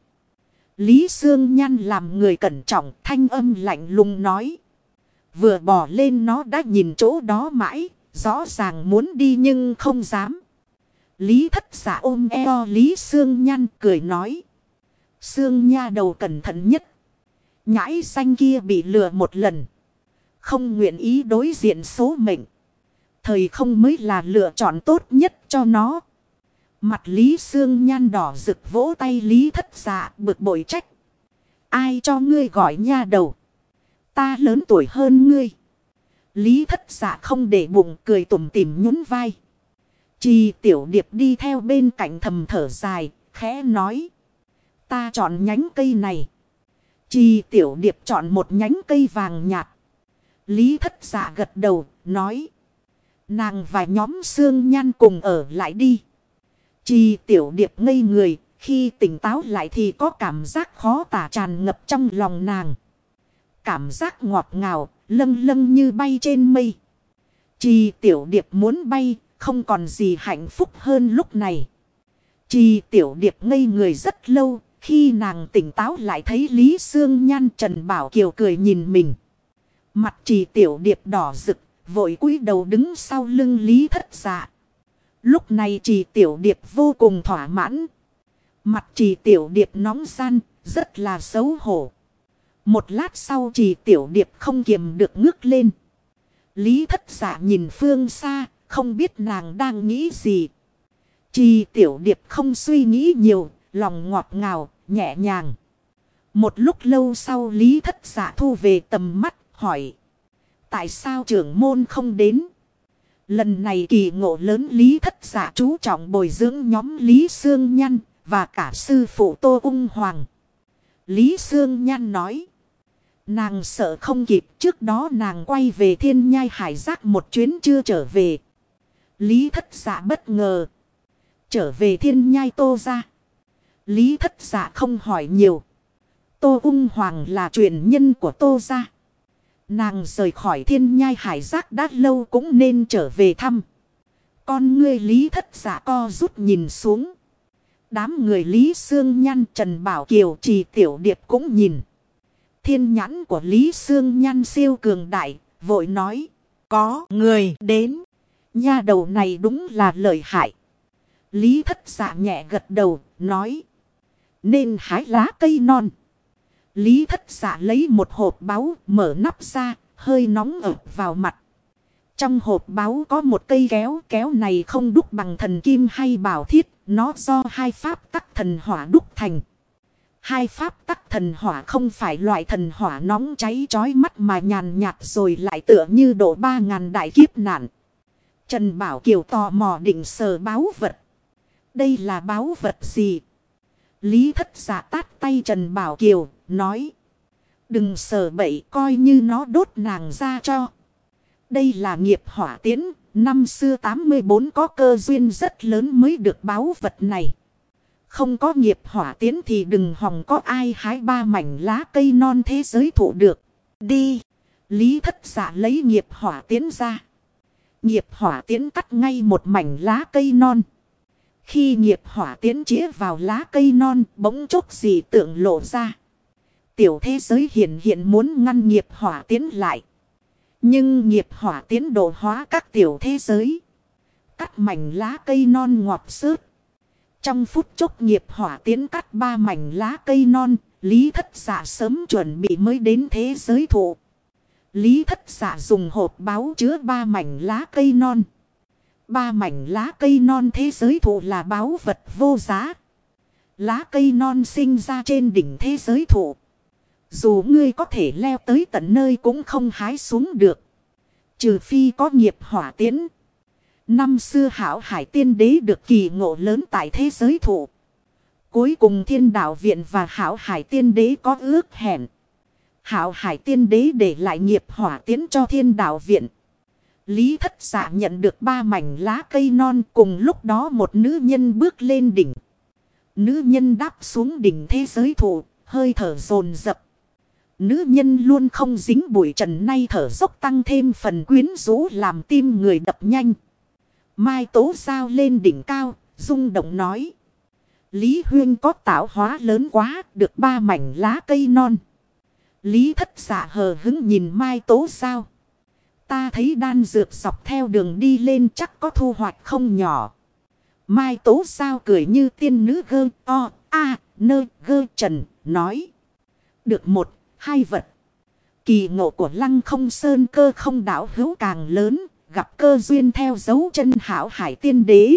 Lý Sương Nhan làm người cẩn trọng, thanh âm lạnh lùng nói. Vừa bỏ lên nó đã nhìn chỗ đó mãi, rõ ràng muốn đi nhưng không dám. Lý Thất Dạ ôm eo Lý Sương Nhan cười nói. Sương nha đầu cẩn thận nhất. Nhãi xanh kia bị lừa một lần. Không nguyện ý đối diện số mệnh. Thời không mới là lựa chọn tốt nhất cho nó. Mặt Lý Sương Nhan đỏ rực vỗ tay Lý Thất Dạ bực bội trách. Ai cho ngươi gọi nha đầu? Ta lớn tuổi hơn ngươi. Lý Thất Dạ không để bụng cười tủm tỉm nhún vai. Chi Tiểu Điệp đi theo bên cạnh thầm thở dài, khẽ nói. Ta chọn nhánh cây này. Chi Tiểu Điệp chọn một nhánh cây vàng nhạt. Lý Thất Dạ gật đầu, nói. Nàng và nhóm Sương Nhan cùng ở lại đi. Chi Tiểu Điệp ngây người, khi tỉnh táo lại thì có cảm giác khó tả tràn ngập trong lòng nàng. Cảm giác ngọt ngào, lâng lâng như bay trên mây. Chi Tiểu Điệp muốn bay, không còn gì hạnh phúc hơn lúc này. Chi Tiểu Điệp ngây người rất lâu, khi nàng tỉnh táo lại thấy Lý Sương Nhan Trần Bảo Kiều cười nhìn mình. Mặt Chi Tiểu Điệp đỏ rực, vội cúi đầu đứng sau lưng Lý Thất Dạ. Lúc này Chi Tiểu Điệp vô cùng thỏa mãn. Mặt Chi Tiểu Điệp nóng gian, rất là xấu hổ. Một lát sau Chi Tiểu Điệp không kiềm được ngước lên. Lý Thất Dạ nhìn phương xa, không biết nàng đang nghĩ gì. Chi Tiểu Điệp không suy nghĩ nhiều, lòng ngọt ngào, nhẹ nhàng. Một lúc lâu sau Lý Thất Dạ thu về tầm mắt, hỏi. Tại sao trưởng môn không đến? Lần này kỳ ngộ lớn Lý Thất Dạ chú trọng bồi dưỡng nhóm Lý Sương Nhan và cả sư phụ Tô Ung Hoàng. Lý Sương Nhan nói. Nàng sợ không kịp, trước đó nàng quay về Thiên Nhai Hải Giác một chuyến chưa trở về. Lý Thất Dạ bất ngờ. Trở về Thiên Nhai Tô ra. Lý Thất Dạ không hỏi nhiều. Tô Ung Hoàng là truyền nhân của Tô gia. Nàng rời khỏi Thiên Nhai Hải Giác đã lâu cũng nên trở về thăm. Con ngươi Lý Thất Dạ co rút nhìn xuống. Đám người Lý Sương Nhan Trần Bảo Kiều Trì Tiểu Điệp cũng nhìn. Thiên nhãn của Lý Sương Nhan siêu cường đại, vội nói. Có người đến. Nha đầu này đúng là lợi hại. Lý Thất Dạ nhẹ gật đầu, nói. Nên hái lá cây non. Lý Thất Dạ lấy một hộp báu, mở nắp ra, hơi nóng ập vào mặt. Trong hộp báu có một cây kéo, kéo này không đúc bằng thần kim hay bảo thiết, nó do hai pháp tắc thần hỏa đúc thành. Hai pháp tắc thần hỏa không phải loại thần hỏa nóng cháy chói mắt mà nhàn nhạt rồi lại tựa như độ 3000 đại kiếp nạn. Trần Bảo Kiều tò mò định sờ báu vật. Đây là báu vật gì? Lý Thất Dạ tát tay Trần Bảo Kiều, nói. Đừng sờ bậy, coi như nó đốt nàng ra cho. Đây là nghiệp hỏa tiến, năm xưa 84 có cơ duyên rất lớn mới được báu vật này. Không có nghiệp hỏa tiến thì đừng hòng có ai hái 3 mảnh lá cây non thế giới thụ được. Đi. Lý Thất Dạ lấy nghiệp hỏa tiến ra. Nghiệp hỏa tiến cắt ngay một mảnh lá cây non. Khi nghiệp hỏa tiến chĩa vào lá cây non, bỗng chốc dị tượng lộ ra. Tiểu thế giới hiện muốn ngăn nghiệp hỏa tiến lại. Nhưng nghiệp hỏa tiến độ hóa các tiểu thế giới. Cắt mảnh lá cây non ngọt xớt. Trong phút chốc nghiệp hỏa tiến cắt 3 mảnh lá cây non. Lý Thất Dạ sớm chuẩn bị mới đến thế giới thụ. Lý Thất Dạ dùng hộp báu chứa 3 mảnh lá cây non. 3 mảnh lá cây non thế giới thụ là báu vật vô giá. Lá cây non sinh ra trên đỉnh thế giới thụ. Dù ngươi có thể leo tới tận nơi cũng không hái xuống được. Trừ phi có nghiệp hỏa tiến. Năm xưa Hảo Hải Tiên Đế được kỳ ngộ lớn tại thế giới thụ. Cuối cùng Thiên Đạo Viện và Hảo Hải Tiên Đế có ước hẹn. Hảo Hải Tiên Đế để lại nghiệp hỏa tiến cho Thiên Đạo Viện. Lý Thất Dạ nhận được 3 mảnh lá cây non, cùng lúc đó một nữ nhân bước lên đỉnh. Nữ nhân đáp xuống đỉnh thế giới thụ, hơi thở dồn dập. Nữ nhân luôn không dính bụi trần, nay thở dốc tăng thêm phần quyến rũ làm tim người đập nhanh. Mai Tố Giao lên đỉnh cao, rung động nói. Lý Huyên có tạo hóa lớn quá, được 3 mảnh lá cây non. Lý Thất Dạ hờ hững nhìn Mai Tố Giao. Ta thấy đan dược dọc theo đường đi lên chắc có thu hoạch không nhỏ. Mai Tố Giao cười như tiên nữ gơ o a nơ gơ trần, nói. Được 1-2 vật. Kỳ ngộ của Lăng Không Sơn Cơ Không Đảo hữu càng lớn, gặp cơ duyên theo dấu chân Hảo Hải Tiên Đế.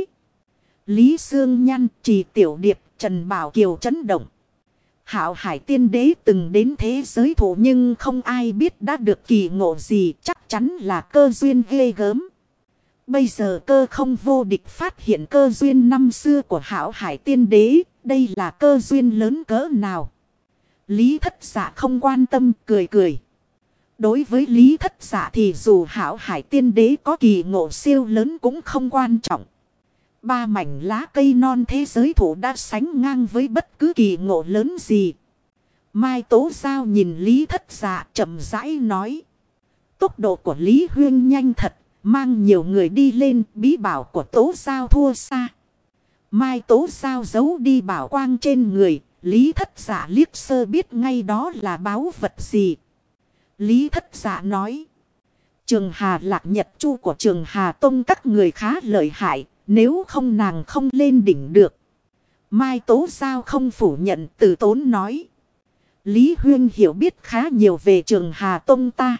Lý Sương Nhan, Trì Tiểu Điệp, Trần Bảo Kiều chấn động. Hảo Hải Tiên Đế từng đến thế giới thụ nhưng không ai biết đã được kỳ ngộ gì, chắc chắn là cơ duyên ghê gớm. Bây giờ Cơ Không vô địch phát hiện cơ duyên năm xưa của Hảo Hải Tiên Đế, đây là cơ duyên lớn cỡ nào? Lý Thất Dạ không quan tâm, cười cười. Đối với Lý Thất Dạ thì dù Hảo Hải Tiên Đế có kỳ ngộ siêu lớn cũng không quan trọng. 3 mảnh lá cây non thế giới thụ đã sánh ngang với bất cứ kỳ ngộ lớn gì. Mai Tố Giao nhìn Lý Thất Dạ chậm rãi nói. Tốc độ của Lý Huyên nhanh thật, mang nhiều người đi lên, bí bảo của Tố Giao thua xa. Mai Tố Giao giấu đi bảo quang trên người, Lý Thất Dạ liếc sơ biết ngay đó là báu vật gì. Lý Thất Dạ nói. Trường Hà Lạc Nhật Chu của Trường Hà Tông các người khá lợi hại, nếu không nàng không lên đỉnh được. Mai Tố Giao không phủ nhận, từ tốn nói. Lý Huyên hiểu biết khá nhiều về Trường Hà Tông ta.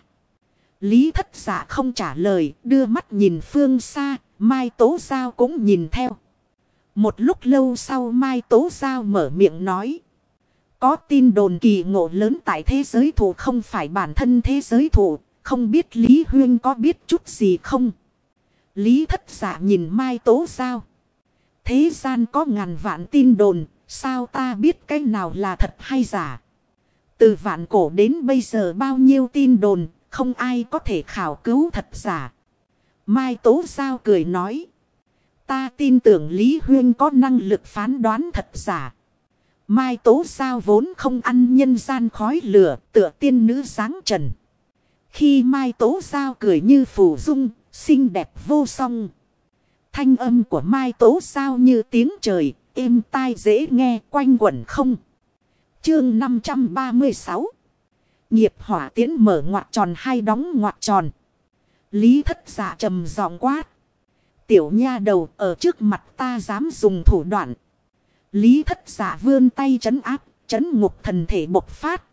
Lý Thất Dạ không trả lời, đưa mắt nhìn phương xa, Mai Tố Giao cũng nhìn theo. Một lúc lâu sau Mai Tố Giao mở miệng nói. Có tin đồn kỳ ngộ lớn tại thế giới thụ không phải bản thân thế giới thụ, không biết Lý Huyên có biết chút gì không? Lý Thất Dạ nhìn Mai Tố Giao. Thế gian có ngàn vạn tin đồn, sao ta biết cái nào là thật hay giả? Từ vạn cổ đến bây giờ bao nhiêu tin đồn, không ai có thể khảo cứu thật giả. Mai Tố Giao cười nói. Ta tin tưởng Lý Huyên có năng lực phán đoán thật giả. Mai Tố Giao vốn không ăn nhân gian khói lửa, tựa tiên nữ dáng trần. Khi Mai Tố Giao cười như phù dung, xinh đẹp vô song. Thanh âm của Mai Tố Giao như tiếng trời, êm tai dễ nghe, quanh quẩn không. Chương 536. Nghiệp hỏa tiến mở ngoặc tròn hay đóng ngoặc tròn. Lý Thất Dạ trầm giọng quát. Tiểu nha đầu, ở trước mặt ta dám dùng thủ đoạn. Lý Thất Dạ vươn tay trấn áp, trấn ngục thần thể bộc phát.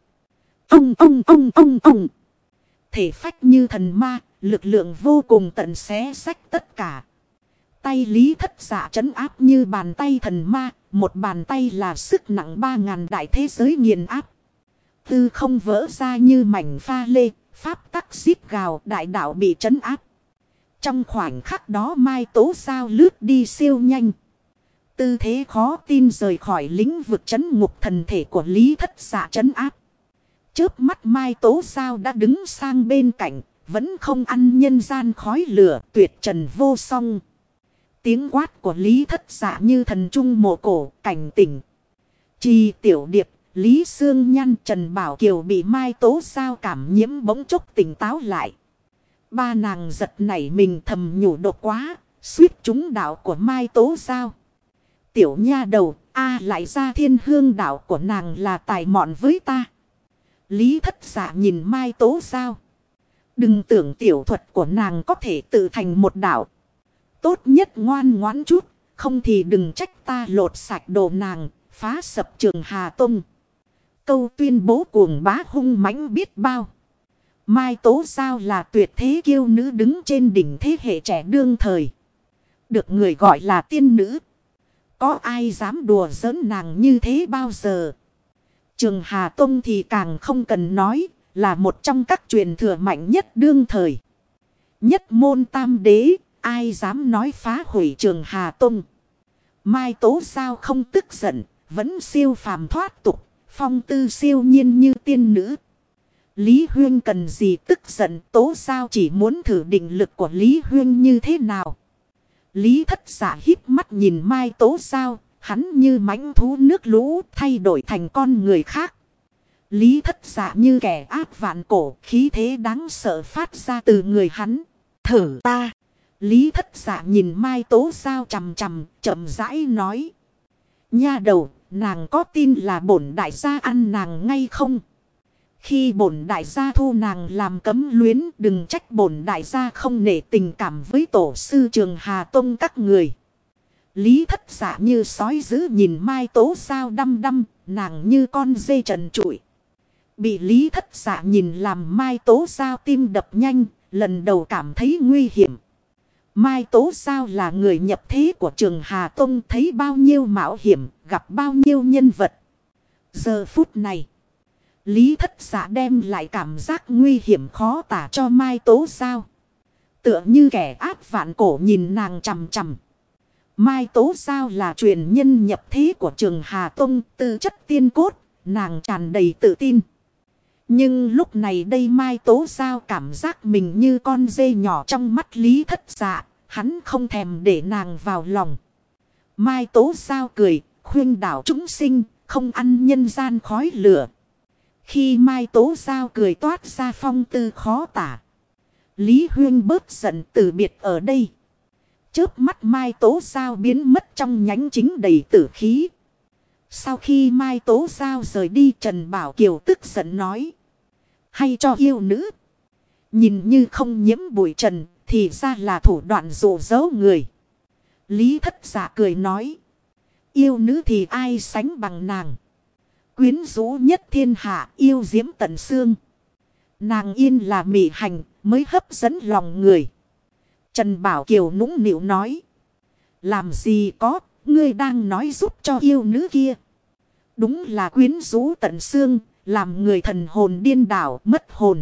Ông. Thể phách như thần ma, lực lượng vô cùng tận xé xách tất cả. Tay Lý Thất Dạ trấn áp như bàn tay thần ma, một bàn tay là sức nặng 3000 đại thế giới nghiền áp. Tư không vỡ ra như mảnh pha lê, pháp tắc xít gào, đại đạo bị trấn áp. Trong khoảnh khắc đó Mai Tố Giao lướt đi siêu nhanh. Tư thế khó tin rời khỏi lĩnh vực trấn ngục thần thể của Lý Thất Dạ trấn áp. Chớp mắt Mai Tố Giao đã đứng sang bên cạnh, vẫn không ăn nhân gian khói lửa, tuyệt trần vô song. Tiếng quát của Lý Thất Dạ như thần trung mộ cổ, cảnh tỉnh. Trì Tiểu Điệp, Lý Sương Nhan Trần Bảo Kiều bị Mai Tố Giao cảm nhiễm bỗng chốc tỉnh táo lại. Ba nàng giật nảy mình thầm nhủ độc quá, suýt trúng đạo của Mai Tố Giao. Tiểu nha đầu, lại ra thiên hương đạo của nàng là tài mọn với ta. Lý Thất Dạ nhìn Mai Tố Giao. Đừng tưởng tiểu thuật của nàng có thể tự thành một đạo. Tốt nhất ngoan ngoãn chút, không thì đừng trách ta lột sạch đồ nàng, phá sập Trường Hà Tông. Câu tuyên bố cuồng bá hung mãnh biết bao. Mai Tố Giao là tuyệt thế kiêu nữ đứng trên đỉnh thế hệ trẻ đương thời. Được người gọi là tiên nữ. Có ai dám đùa giỡn nàng như thế bao giờ? Trường Hà Tông thì càng không cần nói, là một trong các truyền thừa mạnh nhất đương thời. Nhất môn tam đế, ai dám nói phá hủy Trường Hà Tông? Mai Tố Giao không tức giận, vẫn siêu phàm thoát tục, phong tư siêu nhiên như tiên nữ. Lý Huyên cần gì tức giận, Tố Giao chỉ muốn thử định lực của Lý Huyên như thế nào. Lý Thất Dạ híp mắt nhìn Mai Tố Giao, hắn như mãnh thú nước lũ thay đổi thành con người khác. Lý Thất Dạ như kẻ ác vạn cổ, khí thế đáng sợ phát ra từ người hắn. Thử ta. Lý Thất Dạ nhìn Mai Tố Giao chằm chằm, chậm rãi nói. Nha đầu, nàng có tin là bổn đại gia ăn nàng ngay không? Khi bổn đại gia thu nàng làm cấm luyến, đừng trách bổn đại gia không nể tình cảm với tổ sư Trường Hà Tông các người. Lý Thất Dạ như sói dữ nhìn Mai Tố Giao đăm đăm, nàng như con dê trần trụi. Bị Lý Thất Dạ nhìn làm Mai Tố Giao tim đập nhanh, lần đầu cảm thấy nguy hiểm. Mai Tố Giao là người nhập thế của Trường Hà Tông, thấy bao nhiêu mạo hiểm, gặp bao nhiêu nhân vật. Giờ phút này, Lý Thất Dạ đem lại cảm giác nguy hiểm khó tả cho Mai Tố Giao. Tựa như kẻ ác vạn cổ nhìn nàng chằm chằm. Mai Tố Giao là truyền nhân nhập thế của Trường Hà Tông, tư chất tiên cốt, nàng tràn đầy tự tin. Nhưng lúc này đây Mai Tố Giao cảm giác mình như con dê nhỏ trong mắt Lý Thất Dạ, hắn không thèm để nàng vào lòng. Mai Tố Giao cười, khuyên đảo chúng sinh, không ăn nhân gian khói lửa. Khi Mai Tố Giao cười toát ra phong tư khó tả, Lý Huyên bớt giận từ biệt ở đây. Chớp mắt Mai Tố Giao biến mất trong nhánh chính đầy tử khí. Sau khi Mai Tố Giao rời đi, Trần Bảo Kiều tức giận nói. Hay cho yêu nữ. Nhìn như không nhiễm bụi trần, thì ra là thủ đoạn dụ dỗ người. Lý Thất Dạ cười nói. Yêu nữ thì ai sánh bằng nàng. Quyến rũ nhất thiên hạ, yêu diễm tận xương. Nàng yên là mị hành mới hấp dẫn lòng người. Trần Bảo Kiều nũng nịu nói. Làm gì có, ngươi đang nói giúp cho yêu nữ kia. Đúng là quyến rũ tận xương, làm người thần hồn điên đảo mất hồn.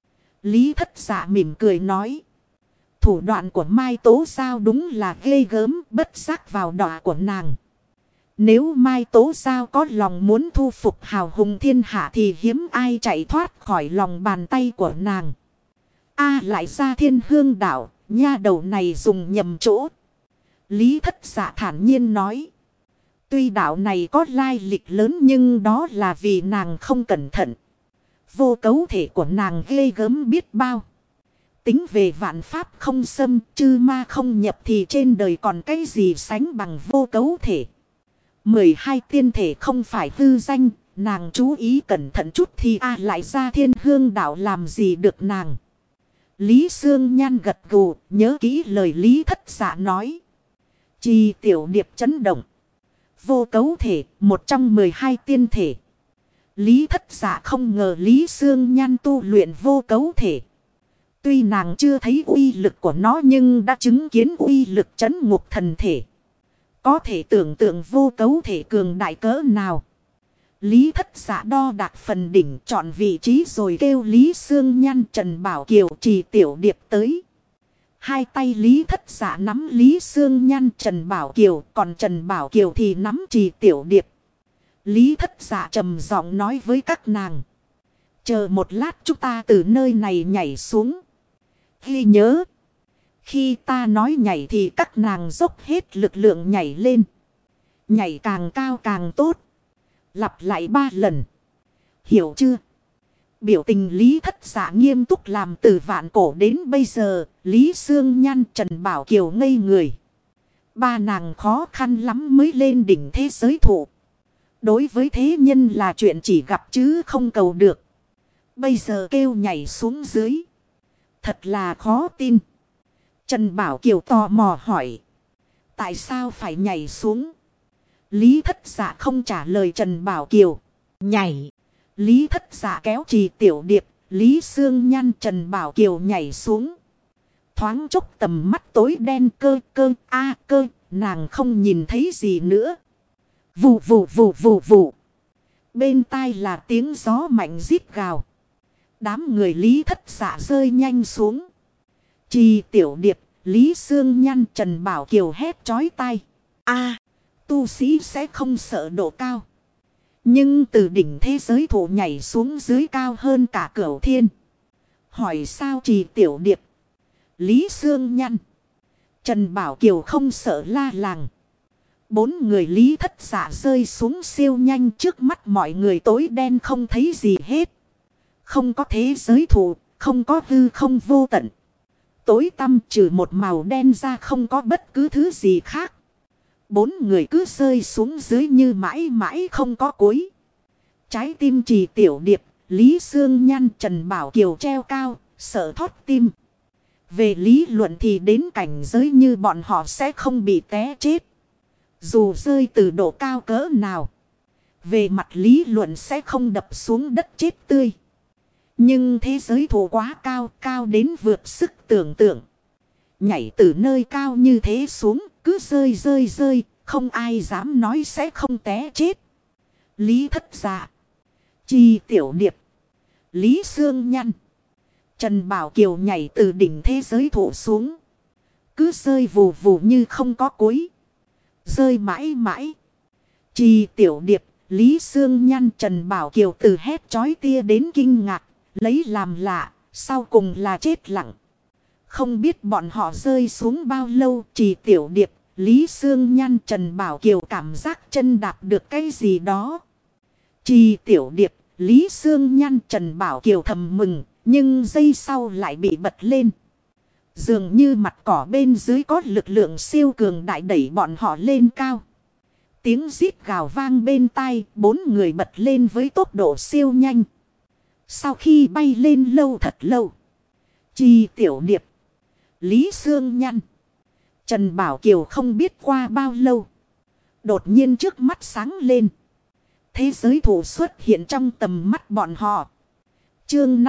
Lý Thất Dạ mỉm cười nói. Thủ đoạn của Mai Tố Giao đúng là ghê gớm, bất giác vào đọa của nàng. Nếu Mai Tố Giao có lòng muốn thu phục hào hùng thiên hạ thì hiếm ai chạy thoát khỏi lòng bàn tay của nàng. Lại ra thiên hương đạo, nha đầu này dùng nhầm chỗ. Lý Thất Dạ thản nhiên nói. Tuy đạo này có lai lịch lớn nhưng đó là vì nàng không cẩn thận. Vô cấu thể của nàng ghê gớm biết bao. Tính về vạn pháp không xâm, chư ma không nhập thì trên đời còn cái gì sánh bằng vô cấu thể. 12 tiên thể không phải hư danh, nàng chú ý cẩn thận chút thì lại ra thiên hương đạo làm gì được nàng. Lý Sương Nhan gật gù, nhớ kỹ lời Lý Thất Dạ nói. Chi tiểu điệp chấn động. Vô cấu thể, một trong 12 tiên thể. Lý Thất Dạ không ngờ Lý Sương Nhan tu luyện vô cấu thể. Tuy nàng chưa thấy uy lực của nó nhưng đã chứng kiến uy lực trấn ngục thần thể. Có thể tưởng tượng vô cấu thể cường đại cỡ nào. Lý Thất Dạ đo đạc phần đỉnh, chọn vị trí rồi kêu Lý Sương Nhan Trần Bảo Kiều Trì tiểu điệp tới. Hai tay Lý Thất Dạ nắm Lý Sương Nhan Trần Bảo Kiều, còn Trần Bảo Kiều thì nắm Trì tiểu điệp. Lý Thất Dạ trầm giọng nói với các nàng. Chờ một lát chúng ta từ nơi này nhảy xuống. Ghi nhớ. Khi ta nói nhảy thì các nàng dốc hết lực lượng nhảy lên. Nhảy càng cao càng tốt. Lặp lại 3 lần. Hiểu chưa? Biểu tình Lý Thất Dạ nghiêm túc làm từ vạn cổ đến bây giờ. Lý Sương Nhan, Trần Bảo Kiều ngây người. Ba nàng khó khăn lắm mới lên đỉnh thế giới thụ. Đối với thế nhân là chuyện chỉ gặp chứ không cầu được. Bây giờ kêu nhảy xuống dưới. Thật là khó tin. Trần Bảo Kiều tò mò hỏi. Tại sao phải nhảy xuống? Lý Thất Dạ không trả lời Trần Bảo Kiều. Nhảy. Lý Thất Dạ kéo Trì Tiểu Điệp. Lý Sương Nhan, Trần Bảo Kiều nhảy xuống. Thoáng chốc tầm mắt tối đen cơ. Nàng không nhìn thấy gì nữa. Vù vù vù vù vù. Bên tai là tiếng gió mạnh rít gào. Đám người Lý Thất Dạ rơi nhanh xuống. Trì Tiểu Điệp, Lý Sương Nhan, Trần Bảo Kiều hét chói tai. Tu sĩ sẽ không sợ độ cao. Nhưng từ đỉnh thế giới thụ nhảy xuống dưới cao hơn cả cửu thiên. Hỏi sao Trì Tiểu Điệp, Lý Sương Nhan, Trần Bảo Kiều không sợ la làng. 4 người Lý Thất Dạ rơi xuống siêu nhanh, trước mắt mọi người tối đen không thấy gì hết. Không có thế giới thụ, không có hư không vô tận. Tối tăm trừ một màu đen ra không có bất cứ thứ gì khác. 4 người cứ rơi xuống dưới như mãi mãi không có cuối. Trái tim Trì Tiểu Điệp, Lý Sương Nhan, Trần Bảo Kiều treo cao, sợ thót tim. Về lý luận thì đến cảnh giới như bọn họ sẽ không bị té chết. Dù rơi từ độ cao cỡ nào. Về mặt lý luận sẽ không đập xuống đất chết tươi. Nhưng thế giới thụ quá cao, cao đến vượt sức tưởng tượng. Nhảy từ nơi cao như thế xuống, cứ rơi, không ai dám nói sẽ không té chết. Lý Thất Dạ, Trì Tiểu Điệp, Lý Sương Nhan, Trần Bảo Kiều nhảy từ đỉnh thế giới thụ xuống. Cứ rơi vù vù như không có cuối. Rơi mãi mãi. Trì Tiểu Điệp, Lý Sương Nhan, Trần Bảo Kiều từ hét chói tia đến kinh ngạc. Lấy làm lạ, sau cùng là chết lặng. Không biết bọn họ rơi xuống bao lâu. Trì Tiểu Điệp, Lý Sương Nhan, Trần Bảo Kiều cảm giác chân đạp được cái gì đó. Trì Tiểu Điệp, Lý Sương Nhan, Trần Bảo Kiều thầm mừng. Nhưng giây sau lại bị bật lên. Dường như mặt cỏ bên dưới có lực lượng siêu cường đại đẩy bọn họ lên cao. Tiếng rít gào vang bên tai, 4 người bật lên với tốc độ siêu nhanh. Sau khi bay lên lâu thật lâu, Trì Tiểu Điệp, Lý Sương Nhan, Trần Bảo Kiều không biết qua bao lâu. Đột nhiên trước mắt sáng lên. Thế giới thụ xuất hiện trong tầm mắt bọn họ. Chương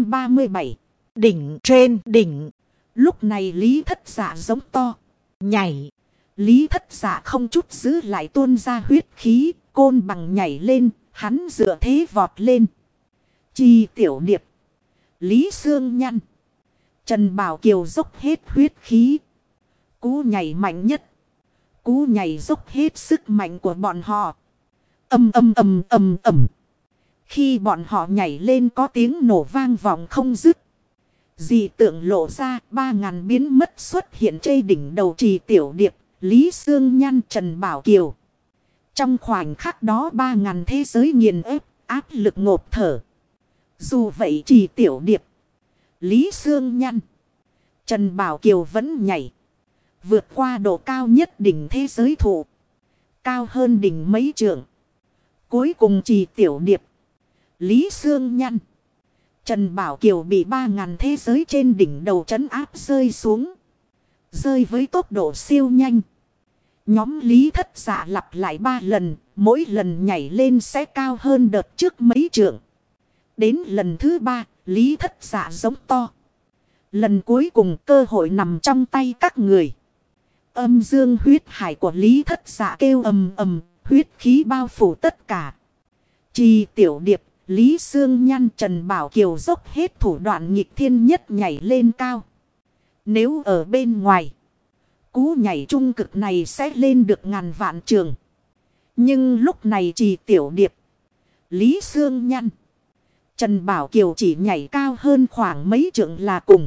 537. Đỉnh trên đỉnh. Lúc này Lý Thất Dạ giống to. Nhảy. Lý Thất Dạ không chút giữ lại tuôn ra huyết khí. Côn bằng nhảy lên. Hắn dựa thế vọt lên. Trì Tiểu Điệp, Lý Sương Nhan, Trần Bảo Kiều dốc hết huyết khí. Cú nhảy mạnh nhất. Cú nhảy dốc hết sức mạnh của bọn họ. Ầm. Khi bọn họ nhảy lên có tiếng nổ vang vọng không dứt. Dị tượng lộ ra, 3000 biến mất xuất hiện trên đỉnh đầu Trì Tiểu Điệp, Lý Sương Nhan, Trần Bảo Kiều. Trong khoảnh khắc đó 3000 thế giới nghiền ép, áp lực ngộp thở. Dù vậy Trì Tiểu Điệp, Lý Sương Nhan, Trần Bảo Kiều vẫn nhảy. Vượt qua độ cao nhất đỉnh thế giới thụ. Cao hơn đỉnh mấy trượng. Cuối cùng Trì Tiểu Điệp, Lý Sương Nhan, Trần Bảo Kiều bị 3000 thế giới trên đỉnh đầu trấn áp rơi xuống. Rơi với tốc độ siêu nhanh. Nhóm Lý Thất Dạ lặp lại 3 lần. Mỗi lần nhảy lên sẽ cao hơn đợt trước mấy trượng. Đến lần thứ 3, Lý Thất Dạ giống to. Lần cuối cùng cơ hội nằm trong tay các người. Âm dương huyết hải của Lý Thất Dạ kêu ầm, huyết khí bao phủ tất cả. Trì Tiểu Điệp, Lý Sương Nhan, Trần Bảo Kiều dốc hết thủ đoạn nghịch thiên nhất nhảy lên cao. Nếu ở bên ngoài, cú nhảy trung cực này sẽ lên được ngàn vạn trường. Nhưng lúc này Trì Tiểu Điệp, Lý Sương Nhan, Trần Bảo Kiều chỉ nhảy cao hơn khoảng mấy trượng là cùng.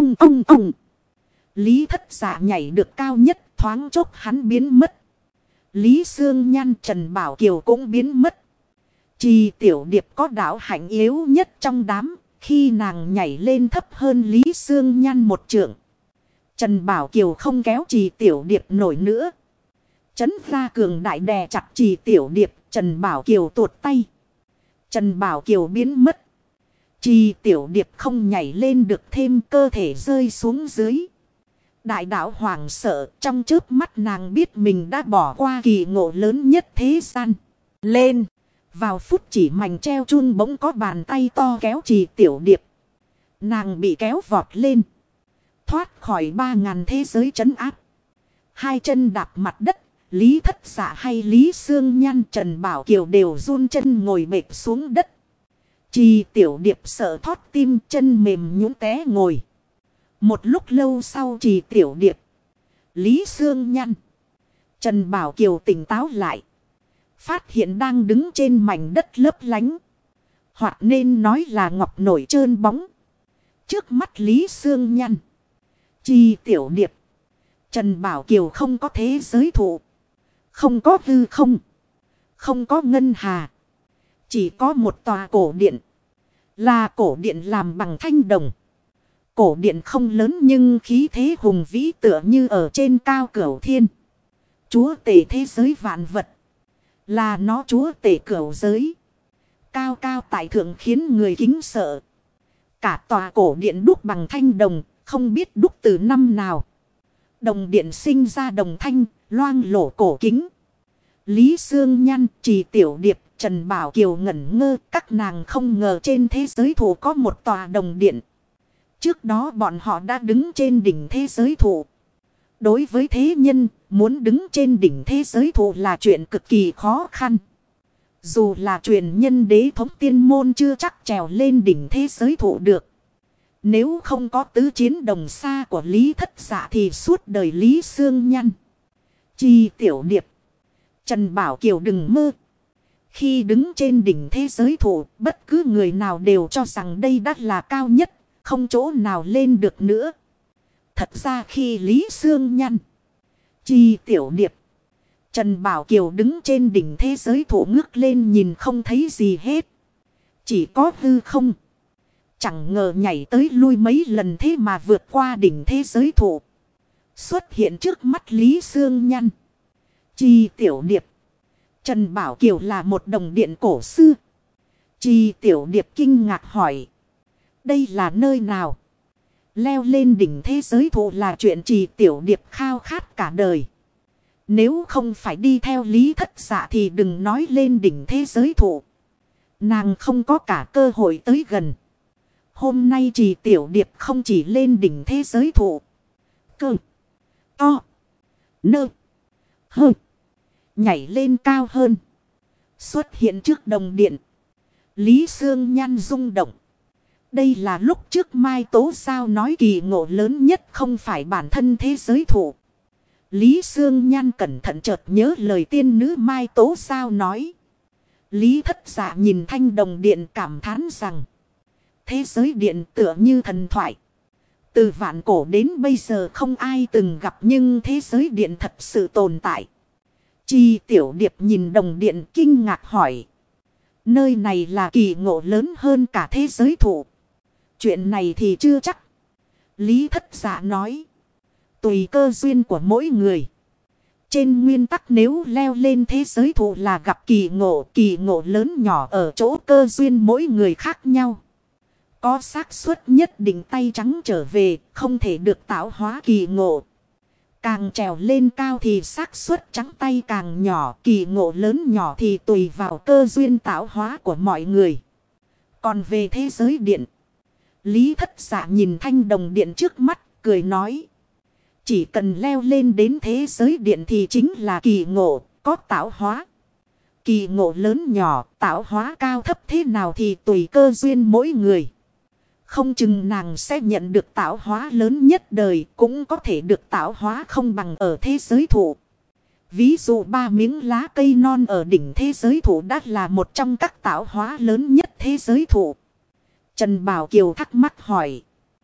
Ông. Lý Thất Dạ nhảy được cao nhất, thoáng chốc hắn biến mất. Lý Sương Nhan Trần Bảo Kiều cũng biến mất. Trì Tiểu Điệp có đạo hạnh yếu nhất trong đám. Khi nàng nhảy lên thấp hơn Lý Sương Nhan một trượng. Trần Bảo Kiều không kéo Trì Tiểu Điệp nổi nữa. Trấn ra cường đại đè chặt Trì Tiểu Điệp. Trần Bảo Kiều tuột tay. Trần Bảo Kiều biến mất. Trì Tiểu Điệp không nhảy lên được thêm, cơ thể rơi xuống dưới. Đại đạo hoảng sợ, trong chớp mắt nàng biết mình đã bỏ qua kỳ ngộ lớn nhất thế gian. Lên! Vào phút chỉ mảnh treo chuông bỗng có bàn tay to kéo Trì Tiểu Điệp. Nàng bị kéo vọt lên. Thoát khỏi 3000 thế giới trấn áp. Hai chân đạp mặt đất. Lý Thất Dạ hay Lý Sương Nhan Trần Bảo Kiều đều run chân ngồi bệt xuống đất. Trì Tiểu Điệp sợ thót tim, chân mềm nhũn té ngồi. Một lúc lâu sau Trì Tiểu Điệp, Lý Sương Nhan, Trần Bảo Kiều tỉnh táo lại. Phát hiện đang đứng trên mảnh đất lấp lánh. Hoặc nên nói là ngọc nổi trơn bóng. Trước mắt Lý Sương Nhan, Trì Tiểu Điệp, Trần Bảo Kiều không có thế giới thụ. Không có hư không. Không có ngân hà. Chỉ có một tòa cổ điện. Là cổ điện làm bằng thanh đồng. Cổ điện không lớn nhưng khí thế hùng vĩ tựa như ở trên cao cửu thiên. Chúa tể thế giới vạn vật. Là nó chúa tể cửu giới. Cao cao tại thượng khiến người kính sợ. Cả tòa cổ điện đúc bằng thanh đồng. Không biết đúc từ năm nào. Đồng điện sinh ra đồng thanh. Loang lổ cổ kính. Lý Sương Nhan, Trì Tiểu Điệp, Trần Bảo Kiều ngẩn ngơ. Các nàng không ngờ trên thế giới thụ có một tòa đồng điện. Trước đó bọn họ đã đứng trên đỉnh thế giới thụ. Đối với thế nhân, muốn đứng trên đỉnh thế giới thụ là chuyện cực kỳ khó khăn. Dù là truyền nhân đế thống tiên môn chưa chắc trèo lên đỉnh thế giới thụ được. Nếu không có tứ chiến đồng xa của Lý Thất Dạ thì suốt đời Lý Sương Nhan, Trì Tiểu Điệp, Trần Bảo Kiều đừng mơ. Khi đứng trên đỉnh thế giới thụ, bất cứ người nào đều cho rằng đây đã là cao nhất, không chỗ nào lên được nữa. Thật ra khi Lý Sương Nhan, Trì Tiểu Điệp, Trần Bảo Kiều đứng trên đỉnh thế giới thụ ngước lên nhìn không thấy gì hết. Chỉ có hư không. Chẳng ngờ nhảy tới lui mấy lần thế mà vượt qua đỉnh thế giới thụ. Xuất hiện trước mắt Lý Sương Nhan, Trì Tiểu Điệp, Trần Bảo Kiều là một đồng điện cổ xưa. Trì Tiểu Điệp kinh ngạc hỏi. Đây là nơi nào? Leo lên đỉnh thế giới thụ là chuyện Trì Tiểu Điệp khao khát cả đời. Nếu không phải đi theo Lý Thất Dạ thì đừng nói lên đỉnh thế giới thụ. Nàng không có cả cơ hội tới gần. Hôm nay Trì Tiểu Điệp không chỉ lên đỉnh thế giới thụ. Cơ. To. Nơ. Hơ. Nhảy lên cao hơn. Xuất hiện trước đồng điện. Lý Sương Nhan rung động. Đây là lúc trước Mai Tố Sao nói kỳ ngộ lớn nhất không phải bản thân thế giới thụ. Lý Sương Nhan cẩn thận chợt nhớ lời tiên nữ Mai Tố Sao nói. Lý Thất Dạ nhìn thanh đồng điện cảm thán rằng. Thế giới điện tựa như thần thoại. Từ vạn cổ đến bây giờ không ai từng gặp nhưng thế giới điện thật sự tồn tại. Trì Tiểu Điệp nhìn đồng điện kinh ngạc hỏi. Nơi này là kỳ ngộ lớn hơn cả thế giới thụ. Chuyện này thì chưa chắc. Lý Thất Dạ nói. Tùy cơ duyên của mỗi người. Trên nguyên tắc nếu leo lên thế giới thụ là gặp kỳ ngộ lớn nhỏ ở chỗ cơ duyên mỗi người khác nhau. Có xác suất nhất định tay trắng trở về, không thể được tạo hóa kỳ ngộ. Càng trèo lên cao thì xác suất trắng tay càng nhỏ, kỳ ngộ lớn nhỏ thì tùy vào cơ duyên tạo hóa của mọi người. Còn về thế giới điện, Lý Thất Dạ nhìn thanh đồng điện trước mắt, cười nói. Chỉ cần leo lên đến thế giới điện thì chính là kỳ ngộ, có tạo hóa. Kỳ ngộ lớn nhỏ, tạo hóa cao thấp thế nào thì tùy cơ duyên mỗi người. Không chừng nàng sẽ nhận được tạo hóa lớn nhất đời, cũng có thể được tạo hóa không bằng ở thế giới thụ. Ví dụ 3 miếng lá cây non ở đỉnh thế giới thụ đã là một trong các tạo hóa lớn nhất thế giới thụ. Trần Bảo Kiều thắc mắc hỏi.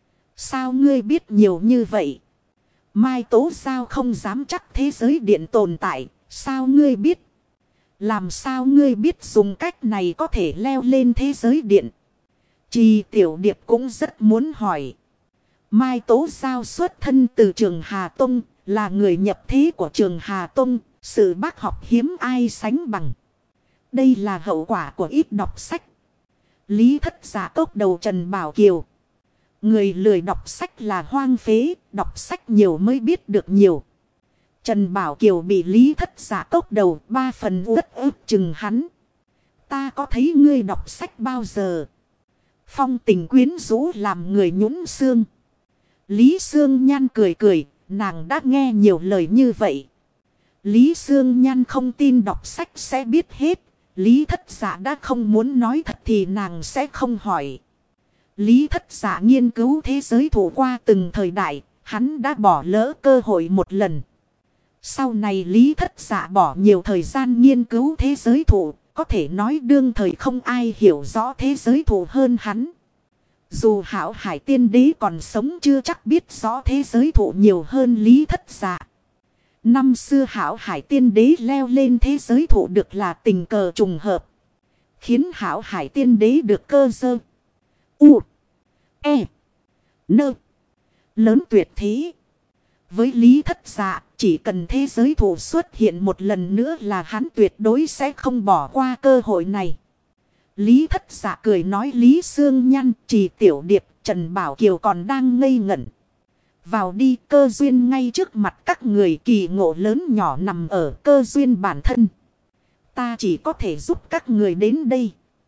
Sao ngươi biết nhiều như vậy? Mai Tố sao không dám chắc thế giới điện tồn tại, Sao ngươi biết? Làm sao ngươi biết dùng cách này có thể leo lên thế giới điện? Trì Tiểu Điệp cũng rất muốn hỏi. Mai Tố Giao xuất thân từ trường Hà Tông, là người nhập thế của trường Hà Tông, sự bác học hiếm ai sánh bằng. Đây là hậu quả của ít đọc sách. Lý Thất Dạ cốc đầu Trần Bảo Kiều. Người lười đọc sách là hoang phế, đọc sách nhiều mới biết được nhiều. Trần Bảo Kiều bị Lý Thất Dạ cốc đầu 3 phần uất ức chừng hắn. Ta có thấy ngươi đọc sách bao giờ? Phong tình quyến rũ làm người nhũn xương. Lý Sương Nhan cười cười, nàng đã nghe nhiều lời như vậy. Lý Sương Nhan không tin đọc sách sẽ biết hết. Lý Thất Dạ đã không muốn nói thật thì nàng sẽ không hỏi. Lý Thất Dạ nghiên cứu thế giới thủ qua từng thời đại, hắn đã bỏ lỡ cơ hội một lần. Sau này Lý Thất Dạ bỏ nhiều thời gian nghiên cứu thế giới thủ, có thể nói đương thời không ai hiểu rõ thế giới thủ hơn hắn. Dù Hảo Hải Tiên Đế còn sống chưa chắc biết rõ thế giới thủ nhiều hơn Lý Thất Dạ. Năm xưa Hảo Hải Tiên Đế leo lên thế giới thủ được là tình cờ trùng hợp. Khiến Hảo Hải Tiên Đế được cơ dơ. U. E. Nơ. Lớn tuyệt thế. Với Lý Thất Dạ, chỉ cần thế giới thủ xuất hiện một lần nữa là hắn tuyệt đối sẽ không bỏ qua cơ hội này. Lý Thất Dạ cười nói Lý Sương Nhan, Trì Tiểu Điệp, Trần Bảo Kiều còn đang ngây ngẩn. Vào đi, cơ duyên ngay trước mặt các người, kỳ ngộ lớn nhỏ nằm ở cơ duyên bản thân. Ta chỉ có thể giúp các người đến đây.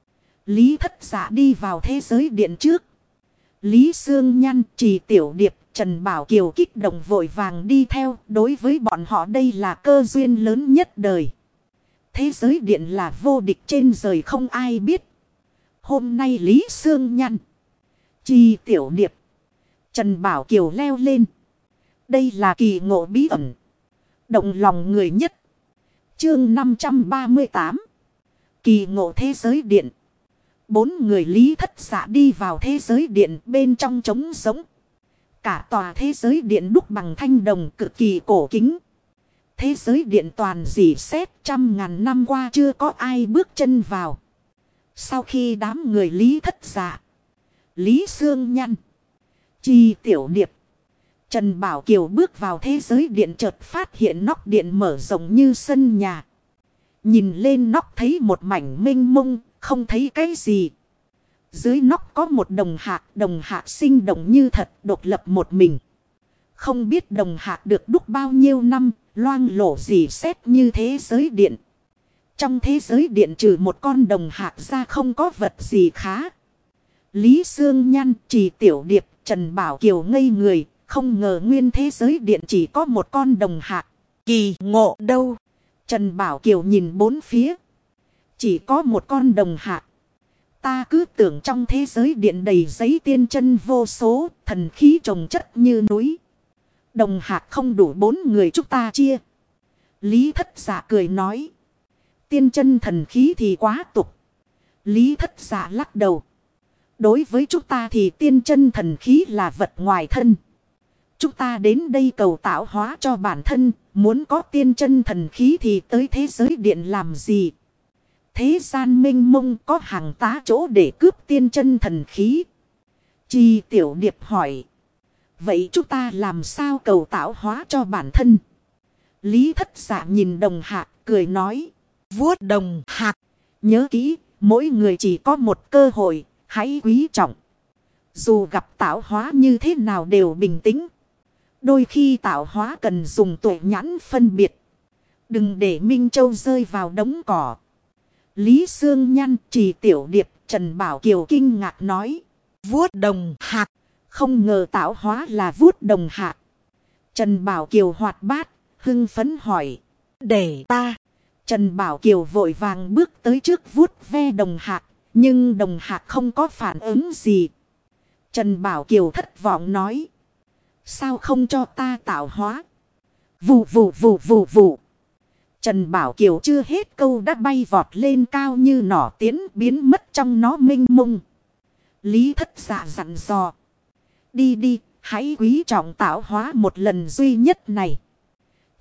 Lý Thất Dạ đi vào thế giới điện trước. Lý Sương Nhan, Trì Tiểu Điệp, Trần Bảo Kiều kích động vội vàng đi theo. Đối với bọn họ đây là cơ duyên lớn nhất đời. Thế giới điện là vô địch trên đời không ai biết. Hôm nay Lý Sương Nhan, Trì Tiểu Điệp, Trần Bảo Kiều leo lên. Đây là kỳ ngộ bí ẩn, động lòng người nhất. Chương 538. Kỳ ngộ thế giới điện. 4 người Lý Thất Dạ đi vào thế giới điện, bên trong trống giống. Cả tòa thế giới điện đúc bằng thanh đồng cực kỳ cổ kính. Thế giới điện toàn dỉ xét, 100.000 năm qua chưa có ai bước chân vào. Sau khi đám người Lý Thất Dạ, Lý Sương Nhan, Trì Tiểu Điệp, Trần Bảo Kiều bước vào thế giới điện, chợt phát hiện nóc điện mở rộng như sân nhà. Nhìn lên nóc thấy một mảnh mênh mông, không thấy cái gì. Dưới nóc có một đồng hạc sinh động như thật, độc lập một mình. Không biết đồng hạc được đúc bao nhiêu năm, loang lổ gì xét như thế giới điện. Trong thế giới điện trừ một con đồng hạc ra không có vật gì khá. Lý Sương Nhan, Trì Tiểu Điệp, Trần Bảo Kiều ngây người, không ngờ nguyên thế giới điện chỉ có một con đồng hạc. Kỳ ngộ đâu? Trần Bảo Kiều nhìn bốn phía. Chỉ có một con đồng hạc. Ta cứ tưởng trong thế giới điện đầy giấy tiên chân vô số, thần khí trồng chất như núi. Đồng hạc không đủ 4 người chúng ta chia. Lý Thất Dạ cười nói. Tiên chân thần khí thì quá tục. Lý Thất Dạ lắc đầu. Đối với chúng ta thì tiên chân thần khí là vật ngoài thân. Chúng ta đến đây cầu tạo hóa cho bản thân. Muốn có tiên chân thần khí thì tới thế giới điện làm gì? Thế gian mênh mông có hàng tá chỗ để cướp tiên chân thần khí. Trì Tiểu Điệp hỏi. Vậy chúng ta làm sao cầu tạo hóa cho bản thân? Lý Thất Dạ nhìn đồng hạc cười nói. Vuốt đồng hạc. Nhớ kỹ, mỗi người chỉ có một cơ hội, hãy quý trọng. Dù gặp tạo hóa như thế nào đều bình tĩnh. Đôi khi tạo hóa cần dùng tuệ nhãn phân biệt. Đừng để Minh Châu rơi vào đống cỏ. Lý Sương Nhan, Trì Tiểu Điệp, Trần Bảo Kiều kinh ngạc nói. Vuốt đồng hạc. Không ngờ tạo hóa là vuốt đồng hạc. Trần Bảo Kiều hoạt bát, hưng phấn hỏi. Để ta. Trần Bảo Kiều vội vàng bước tới trước vuốt ve đồng hạc. Nhưng đồng hạc không có phản ứng gì. Trần Bảo Kiều thất vọng nói. Sao không cho ta tạo hóa? Vù vù vù vù vù. Trần Bảo Kiều chưa hết câu đã bay vọt lên cao như nỏ tiến, biến mất trong nó mênh mông. Lý Thất Dạ dặn dò. Đi đi, hãy quý trọng tạo hóa một lần duy nhất này.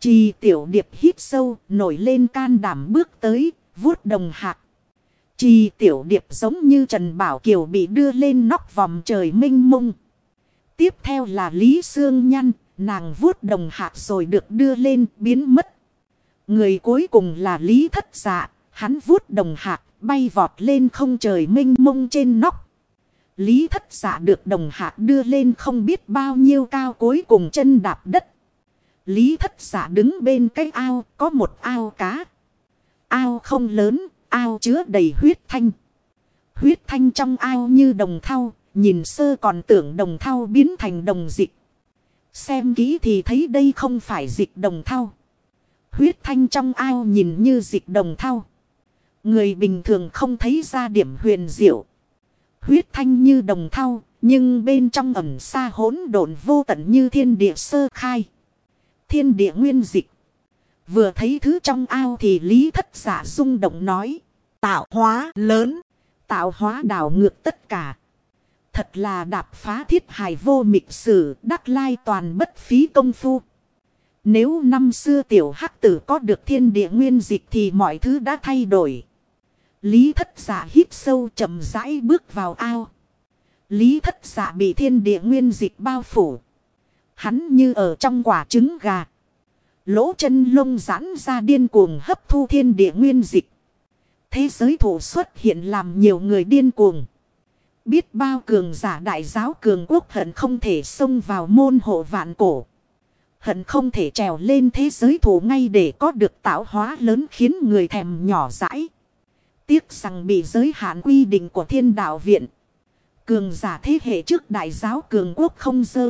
Trì Tiểu Điệp hít sâu, nổi lên can đảm bước tới, vuốt đồng hạc. Trì Tiểu Điệp giống như Trần Bảo Kiều bị đưa lên nóc vòng trời mênh mông. Tiếp theo là Lý Sương Nhăn, nàng vuốt đồng hạc rồi được đưa lên, biến mất. Người cuối cùng là Lý Thất Dạ, hắn vuốt đồng hạc, bay vọt lên không trời mênh mông trên nóc. Lý Thất Dạ được đồng hạc đưa lên không biết bao nhiêu cao, cuối cùng chân đạp đất. Lý Thất Dạ đứng bên cái ao, có một ao cá. Ao không lớn, ao chứa đầy huyết thanh. Huyết thanh trong ao như đồng thau, nhìn sơ còn tưởng đồng thau biến thành đồng dịch. Xem kỹ thì thấy đây không phải dịch đồng thau. Huyết thanh trong ao nhìn như dịch đồng thau. Người bình thường không thấy ra điểm huyền diệu. Huyết thanh như đồng thau, nhưng bên trong ẩn xa hỗn độn vô tận như thiên địa sơ khai. Thiên địa nguyên dịch. Vừa thấy thứ trong ao thì Lý Thất Dạ rung động nói. Tạo hóa lớn. Tạo hóa đảo ngược tất cả. Thật là đạp phá thiết hài vô mịch sử, đắc lai toàn bất phí công phu. Nếu năm xưa tiểu hắc tử có được thiên địa nguyên dịch thì mọi thứ đã thay đổi. Lý Thất Dạ hít sâu chậm rãi bước vào ao. Lý Thất Dạ bị thiên địa nguyên dịch bao phủ. Hắn như ở trong quả trứng gà. Lỗ chân lông giãn ra điên cuồng hấp thu thiên địa nguyên dịch. Thế giới thủ xuất hiện làm nhiều người điên cuồng. Biết bao cường giả đại giáo cường quốc hận không thể xông vào môn hộ vạn cổ. Hận không thể trèo lên thế giới thủ ngay để có được tạo hóa lớn khiến người thèm nhỏ dãi. Tiếc rằng bị giới hạn quy định của Thiên Đạo Viện. Cường giả thế hệ trước đại giáo cường quốc không dơ.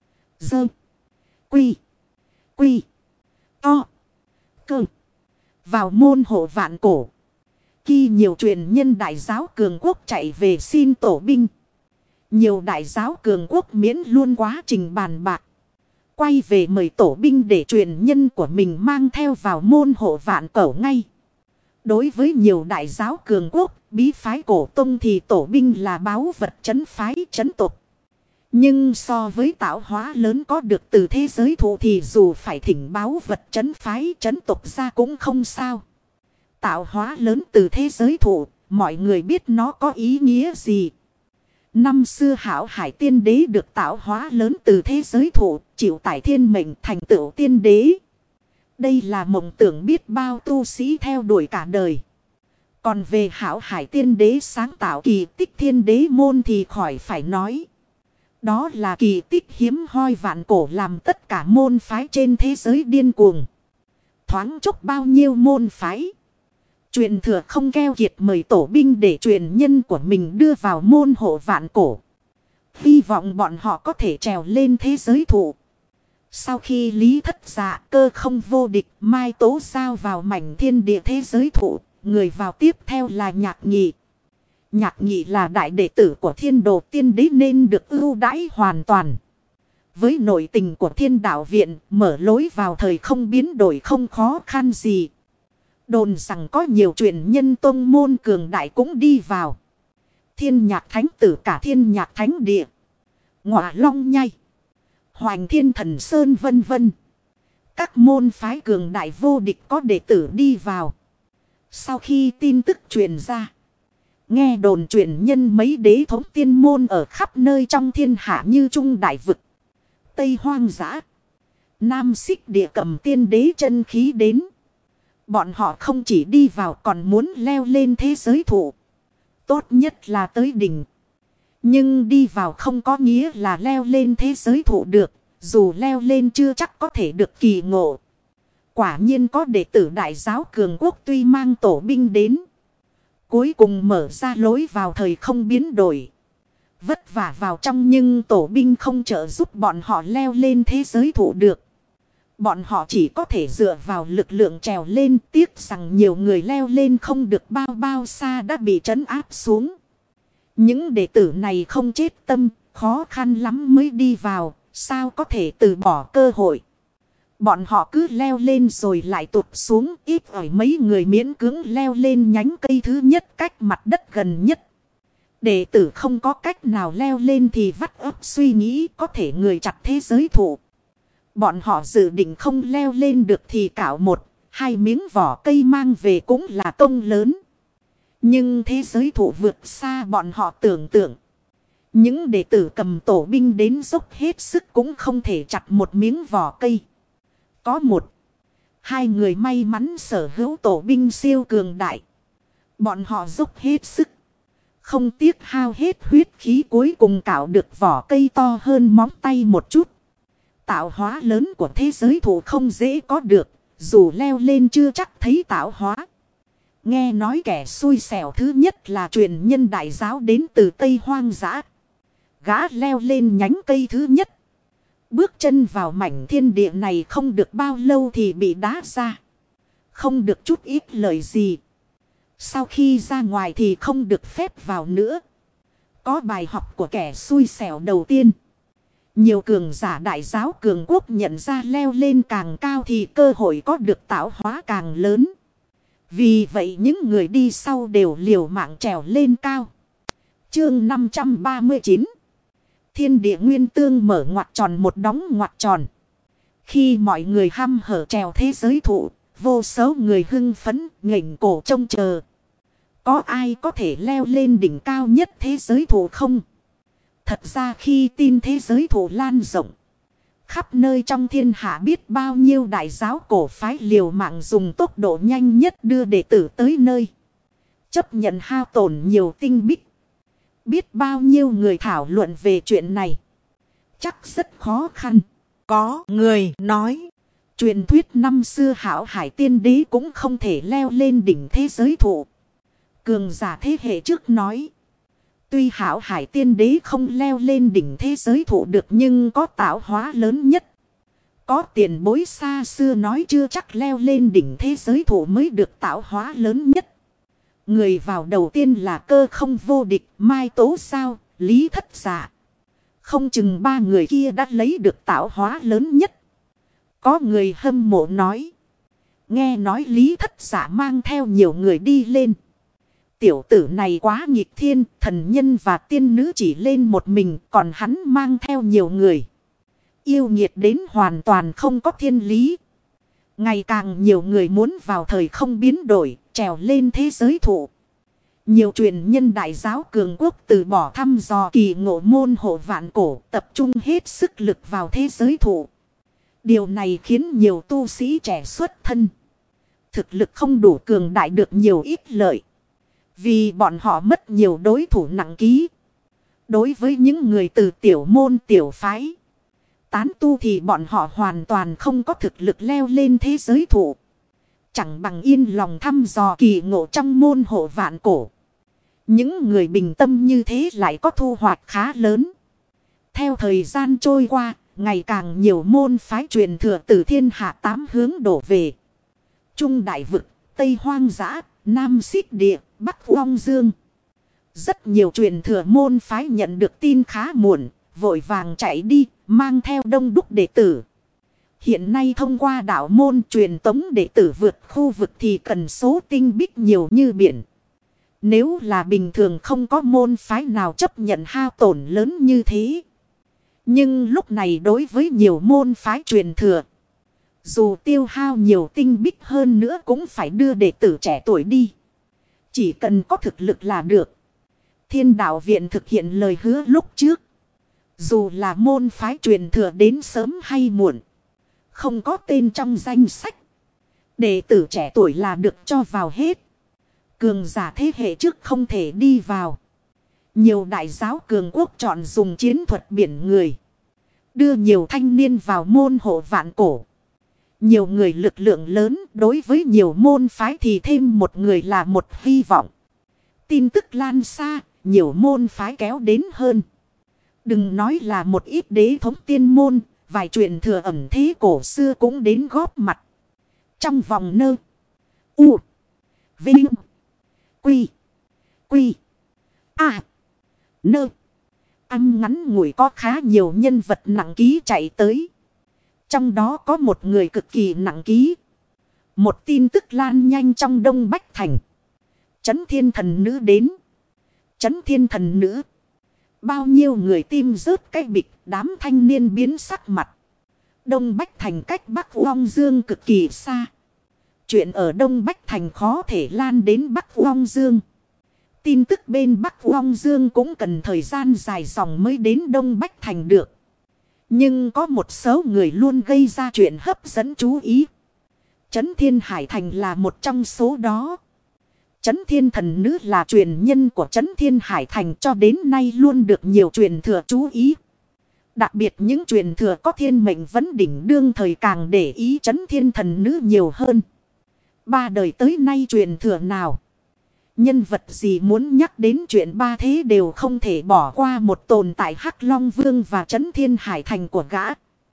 Quy. To. Cơ. Vào môn hộ vạn cổ. Khi nhiều truyền nhân đại giáo cường quốc chạy về xin tổ binh. Nhiều đại giáo cường quốc miễn luôn quá trình bàn bạc. Quay về mời tổ binh để truyền nhân của mình mang theo vào môn hộ vạn cổ ngay. Đối với nhiều đại giáo cường quốc, bí phái cổ tông thì tổ binh là báu vật trấn phái trấn tộc. Nhưng so với tạo hóa lớn có được từ thế giới thụ thì dù phải thỉnh báu vật trấn phái trấn tộc ra cũng không sao. Tạo hóa lớn từ thế giới thụ, mọi người biết nó có ý nghĩa gì. Năm xưa Hảo Hải tiên đế được tạo hóa lớn từ thế giới thụ, chịu tải thiên mệnh thành tựu tiên đế. Đây là mộng tưởng biết bao tu sĩ theo đuổi cả đời. Còn về Hảo Hải tiên đế sáng tạo kỳ tích thiên đế môn thì khỏi phải nói. Đó là kỳ tích hiếm hoi vạn cổ làm tất cả môn phái trên thế giới điên cuồng. Thoáng chốc bao nhiêu môn phái. Truyền thừa không keo kiệt mời tổ binh để truyền nhân của mình đưa vào môn hộ vạn cổ. Hy vọng bọn họ có thể trèo lên thế giới thụ. Sau khi Lý Thất Dạ cơ không vô địch, Mai Tố Giao vào mảnh thiên địa thế giới thụ, người vào tiếp theo là Nhạc Nhị. Nhạc Nhị là đại đệ tử của Thiên Đồ Tiên Đế nên được ưu đãi hoàn toàn. Với nội tình của Thiên Đạo Viện, mở lối vào thời không biến đổi không khó khăn gì. Đồn rằng có nhiều truyền nhân tông môn cường đại cũng đi vào. Thiên Nhạc Thánh Tử cả Thiên Nhạc Thánh Địa, Ngọa Long Nhai, Hoành Thiên Thần Sơn vân vân. Các môn phái cường đại vô địch có đệ tử đi vào. Sau khi tin tức truyền ra, nghe đồn truyền nhân mấy đế thống tiên môn ở khắp nơi trong thiên hạ như Trung Đại Vực, Tây Hoang Dã, Nam Xích Địa cầm tiên đế chân khí đến. Bọn họ không chỉ đi vào còn muốn leo lên thế giới thụ. Tốt nhất là tới đỉnh. Nhưng đi vào không có nghĩa là leo lên thế giới thụ được. Dù leo lên chưa chắc có thể được kỳ ngộ. Quả nhiên có đệ tử đại giáo cường quốc tuy mang tổ binh đến. Cuối cùng mở ra lối vào thời không biến đổi. Vất vả vào trong nhưng tổ binh không trợ giúp bọn họ leo lên thế giới thụ được. Bọn họ chỉ có thể dựa vào lực lượng trèo lên, tiếc rằng nhiều người leo lên không được bao xa đã bị trấn áp xuống. Những đệ tử này không chết tâm, khó khăn lắm mới đi vào, sao có thể từ bỏ cơ hội. Bọn họ cứ leo lên rồi lại tụt xuống, ít ỏi mấy người miễn cưỡng leo lên nhánh cây thứ nhất cách mặt đất gần nhất. Đệ tử không có cách nào leo lên thì vắt óc suy nghĩ có thể người chặt thế giới thụ. Bọn họ dự định không leo lên được thì cạo một, hai miếng vỏ cây mang về cũng là công lớn. Nhưng thế giới thụ vượt xa bọn họ tưởng tượng. Những đệ tử cầm tổ binh đến dốc hết sức cũng không thể chặt một miếng vỏ cây. Có một, hai người may mắn sở hữu tổ binh siêu cường đại. Bọn họ dốc hết sức. Không tiếc hao hết huyết khí cuối cùng cạo được vỏ cây to hơn móng tay một chút. Tạo hóa lớn của thế giới thụ không dễ có được. Dù leo lên chưa chắc thấy tạo hóa. Nghe nói kẻ xui xẻo thứ nhất là truyền nhân đại giáo đến từ Tây Hoang Dã. Gã leo lên nhánh cây thứ nhất. Bước chân vào mảnh thiên địa này không được bao lâu thì bị đá ra. Không được chút ít lời gì. Sau khi ra ngoài thì không được phép vào nữa. Có bài học của kẻ xui xẻo đầu tiên. Nhiều cường giả đại giáo cường quốc nhận ra leo lên càng cao thì cơ hội có được tạo hóa càng lớn. Vì vậy những người đi sau đều liều mạng trèo lên cao. Chương 539. Thiên địa nguyên tương mở ngoặc tròn một đóng ngoặc tròn. Khi mọi người hăm hở trèo thế giới thụ, vô số người hưng phấn, nghềnh cổ trông chờ. Có ai có thể leo lên đỉnh cao nhất thế giới thụ không? Thật ra khi tin thế giới thụ lan rộng, khắp nơi trong thiên hạ biết bao nhiêu đại giáo cổ phái liều mạng dùng tốc độ nhanh nhất đưa đệ tử tới nơi. Chấp nhận hao tổn nhiều tinh bích. Biết bao nhiêu người thảo luận về chuyện này. Chắc rất khó khăn. Có người nói. Truyền thuyết năm xưa Hảo Hải Tiên Đế cũng không thể leo lên đỉnh thế giới thụ. Cường giả thế hệ trước nói. Tuy Hảo Hải Tiên Đế không leo lên đỉnh thế giới thụ được nhưng có tạo hóa lớn nhất. Có tiền bối xa xưa nói chưa chắc leo lên đỉnh thế giới thụ mới được tạo hóa lớn nhất. Người vào đầu tiên là Cơ Không vô địch, Mai Tố Sao, Lý Thất Dạ. Không chừng ba người kia đã lấy được tạo hóa lớn nhất. Có người hâm mộ nói. Nghe nói Lý Thất Dạ mang theo nhiều người đi lên. Tiểu tử này quá nghịch thiên, thần nhân và tiên nữ chỉ lên một mình, còn hắn mang theo nhiều người. Yêu nghiệt đến hoàn toàn không có thiên lý. Ngày càng nhiều người muốn vào thời không biến đổi, trèo lên thế giới thụ. Nhiều truyền nhân đại giáo cường quốc từ bỏ thăm dò kỳ ngộ môn hộ vạn cổ, tập trung hết sức lực vào thế giới thụ. Điều này khiến nhiều tu sĩ trẻ xuất thân. Thực lực không đủ cường đại được nhiều ít lợi. Vì bọn họ mất nhiều đối thủ nặng ký. Đối với những người từ tiểu môn tiểu phái, tán tu thì bọn họ hoàn toàn không có thực lực leo lên thế giới thụ. Chẳng bằng yên lòng thăm dò kỳ ngộ trong môn hộ vạn cổ. Những người bình tâm như thế lại có thu hoạch khá lớn. Theo thời gian trôi qua, ngày càng nhiều môn phái truyền thừa từ thiên hạ tám hướng đổ về. Trung Đại Vực, Tây Hoang Dã, Nam Xích Địa, Bắc Long Dương. Rất nhiều truyền thừa môn phái nhận được tin khá muộn, vội vàng chạy đi, mang theo đông đúc đệ tử. Hiện nay thông qua đạo môn truyền tống đệ tử vượt khu vực thì cần số tinh bích nhiều như biển. Nếu là bình thường không có môn phái nào chấp nhận hao tổn lớn như thế. Nhưng lúc này đối với nhiều môn phái truyền thừa, dù tiêu hao nhiều tinh bích hơn nữa cũng phải đưa đệ tử trẻ tuổi đi. Chỉ cần có thực lực là được. Thiên đạo viện thực hiện lời hứa lúc trước. Dù là môn phái truyền thừa đến sớm hay muộn, không có tên trong danh sách, đệ tử trẻ tuổi là được cho vào hết. Cường giả thế hệ trước không thể đi vào. Nhiều đại giáo cường quốc chọn dùng chiến thuật biển người, đưa nhiều thanh niên vào môn hộ vạn cổ. Nhiều người lực lượng lớn, đối với nhiều môn phái thì thêm một người là một hy vọng. Tin tức lan xa, nhiều môn phái kéo đến hơn. Đừng nói là một ít đế thống tiên môn, vài truyền thừa ẩn thế cổ xưa cũng đến góp mặt. Trong vòng nơ, u, vinh, quy, quy, a, nơ. Âm ngắn ngủi có khá nhiều nhân vật nặng ký chạy tới. Trong đó có một người cực kỳ nặng ký. Một tin tức lan nhanh trong Đông Bách Thành. Chấn thiên thần nữ đến. Chấn thiên thần nữ. Bao nhiêu người tim rớt cái bịch, đám thanh niên biến sắc mặt. Đông Bách Thành cách Bắc Long Dương cực kỳ xa. Chuyện ở Đông Bách Thành khó thể lan đến Bắc Long Dương. Tin tức bên Bắc Long Dương cũng cần thời gian dài dòng mới đến Đông Bách Thành được. Nhưng có một số người luôn gây ra chuyện hấp dẫn chú ý. Trấn Thiên Hải Thành là một trong số đó. Trấn Thiên Thần Nữ là truyền nhân của Trấn Thiên Hải Thành cho đến nay luôn được nhiều truyền thừa chú ý. Đặc biệt những truyền thừa có thiên mệnh vấn đỉnh đương thời càng để ý Trấn Thiên Thần Nữ nhiều hơn. 3 đời tới nay truyền thừa nào, nhân vật gì muốn nhắc đến chuyện 3 thế đều không thể bỏ qua một tồn tại Hắc Long Vương và Trấn Thiên Hải Thành của gã.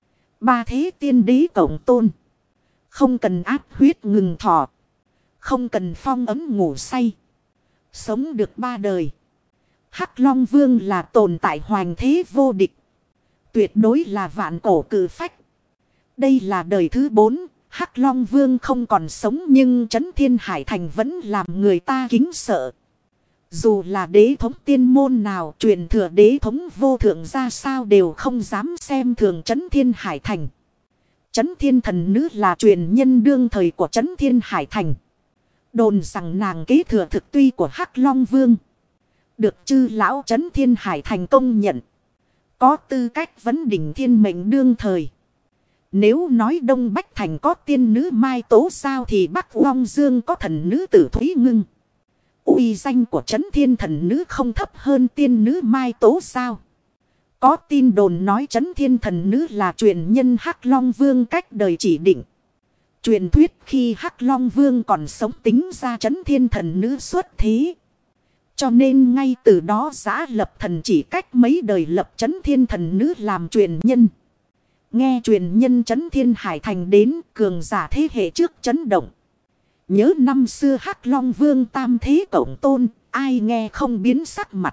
3 thế tiên đế Cộng Tôn. Không cần áp huyết ngừng thọ. Không cần phong ấm ngủ say. Sống được 3 đời. Hắc Long Vương là tồn tại hoành thế vô địch. Tuyệt đối là vạn cổ cự phách. Đây là đời thứ 4. Hắc Long Vương không còn sống nhưng Trấn Thiên Hải Thành vẫn làm người ta kính sợ. Dù là đế thống tiên môn nào, truyền thừa đế thống vô thượng ra sao đều không dám xem thường Trấn Thiên Hải Thành. Trấn Thiên Thần Nữ là truyền nhân đương thời của Trấn Thiên Hải Thành. Đồn rằng nàng kế thừa thực tuy của Hắc Long Vương. Được chư lão Trấn Thiên Hải Thành công nhận. Có tư cách vấn đỉnh thiên mệnh đương thời. Nếu nói Đông Bách Thành có tiên nữ Mai Tố sao thì Bắc Long Dương có thần nữ Tử Thúy Ngưng. Uy danh của Trấn Thiên Thần Nữ không thấp hơn tiên nữ Mai Tố sao. Có tin đồn nói Trấn Thiên Thần Nữ là truyền nhân Hắc Long Vương cách đời chỉ định. Truyền thuyết khi Hắc Long Vương còn sống tính ra Trấn Thiên Thần Nữ xuất thế. Cho nên ngay từ đó giã lập thần chỉ cách mấy đời lập Trấn Thiên Thần Nữ làm truyền nhân. Nghe truyền nhân Trấn Thiên Hải Thành đến, cường giả thế hệ trước chấn động. Nhớ năm xưa Hắc Long Vương tam thế Cộng Tôn, ai nghe không biến sắc mặt.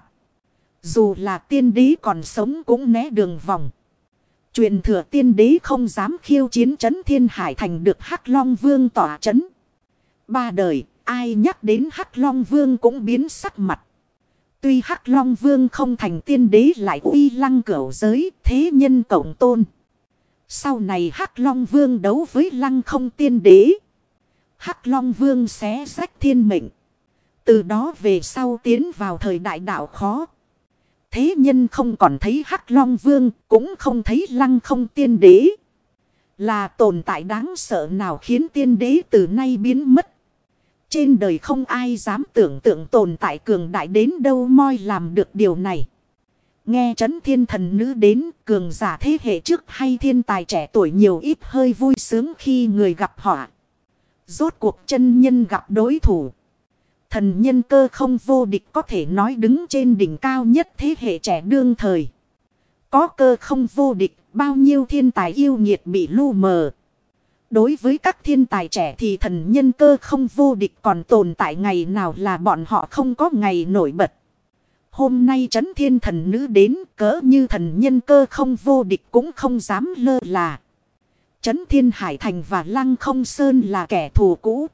Dù là tiên đế còn sống cũng né đường vòng. Truyền thừa tiên đế không dám khiêu chiến Trấn Thiên Hải Thành được Hắc Long Vương tỏa chấn. 3 đời, ai nhắc đến Hắc Long Vương cũng biến sắc mặt. Tuy Hắc Long Vương không thành tiên đế lại uy lăng cửu giới, thế nhân Cộng Tôn. Sau này Hắc Long Vương đấu với Lăng Không tiên đế. Hắc Long Vương xé rách thiên mệnh. Từ đó về sau tiến vào thời đại đạo khó. Thế nhân không còn thấy Hắc Long Vương, cũng không thấy Lăng Không tiên đế. Là tồn tại đáng sợ nào khiến tiên đế từ nay biến mất. Trên đời không ai dám tưởng tượng tồn tại cường đại đến đâu moi làm được điều này. Nghe Trấn Thiên Thần Nữ đến, cường giả thế hệ trước hay thiên tài trẻ tuổi nhiều ít hơi vui sướng khi người gặp họ. Rốt cuộc chân nhân gặp đối thủ. Thần nhân Cơ Không vô địch có thể nói đứng trên đỉnh cao nhất thế hệ trẻ đương thời. Có Cơ Không vô địch, bao nhiêu thiên tài yêu nghiệt bị lu mờ. Đối với các thiên tài trẻ thì thần nhân Cơ Không vô địch còn tồn tại ngày nào là bọn họ không có ngày nổi bật. Hôm nay Trấn Thiên Thần Nữ đến, cỡ như thần nhân Cơ Không vô địch cũng không dám lơ là. Trấn Thiên Hải Thành và Lăng Không Sơn là kẻ thù cũ.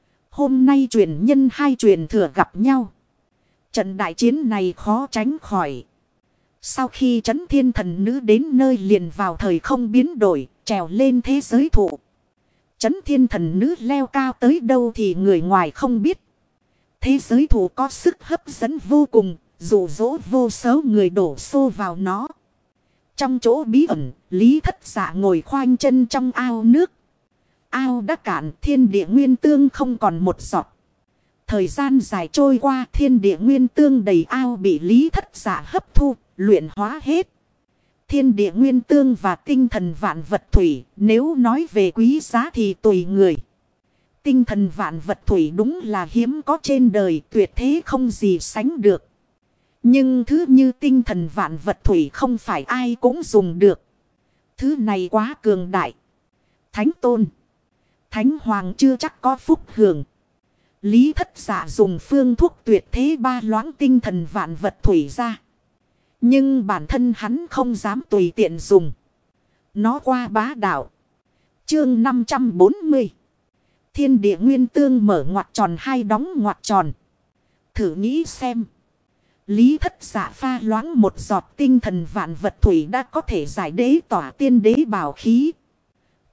Hôm nay truyền nhân hai truyền thừa gặp nhau. Trận đại chiến này khó tránh khỏi. Sau khi Trấn Thiên Thần Nữ đến nơi liền vào thời không biến đổi, trèo lên thế giới thụ. Trấn Thiên Thần Nữ leo cao tới đâu thì người ngoài không biết. Thế giới thụ có sức hấp dẫn vô cùng, dụ dỗ vô số người đổ xô vào nó. Trong chỗ bí ẩn, Lý Thất Dạ ngồi khoanh chân trong ao nước. Ao đã cạn, thiên địa nguyên tương không còn một giọt. Thời gian dài trôi qua, thiên địa nguyên tương đầy ao bị Lý Thất Dạ hấp thu, luyện hóa hết. Thiên địa nguyên tương và tinh thần vạn vật thủy, nếu nói về quý giá thì tùy người. Tinh thần vạn vật thủy đúng là hiếm có trên đời, tuyệt thế không gì sánh được. Nhưng thứ như tinh thần vạn vật thủy không phải ai cũng dùng được. Thứ này quá cường đại. Thánh Tôn, Thánh Hoàng chưa chắc có phúc hưởng. Lý Thất Dạ dùng phương thuốc tuyệt thế ba loãng tinh thần vạn vật thủy ra. Nhưng bản thân hắn không dám tùy tiện dùng. Nó qua bá đạo. Chương 540. Thiên địa nguyên tương mở ngoặc tròn hai đóng ngoặc tròn. Thử nghĩ xem. Lý Thất Dạ pha loãng một giọt tinh thần vạn vật thủy đã có thể giải đế tỏa tiên đế bảo khí.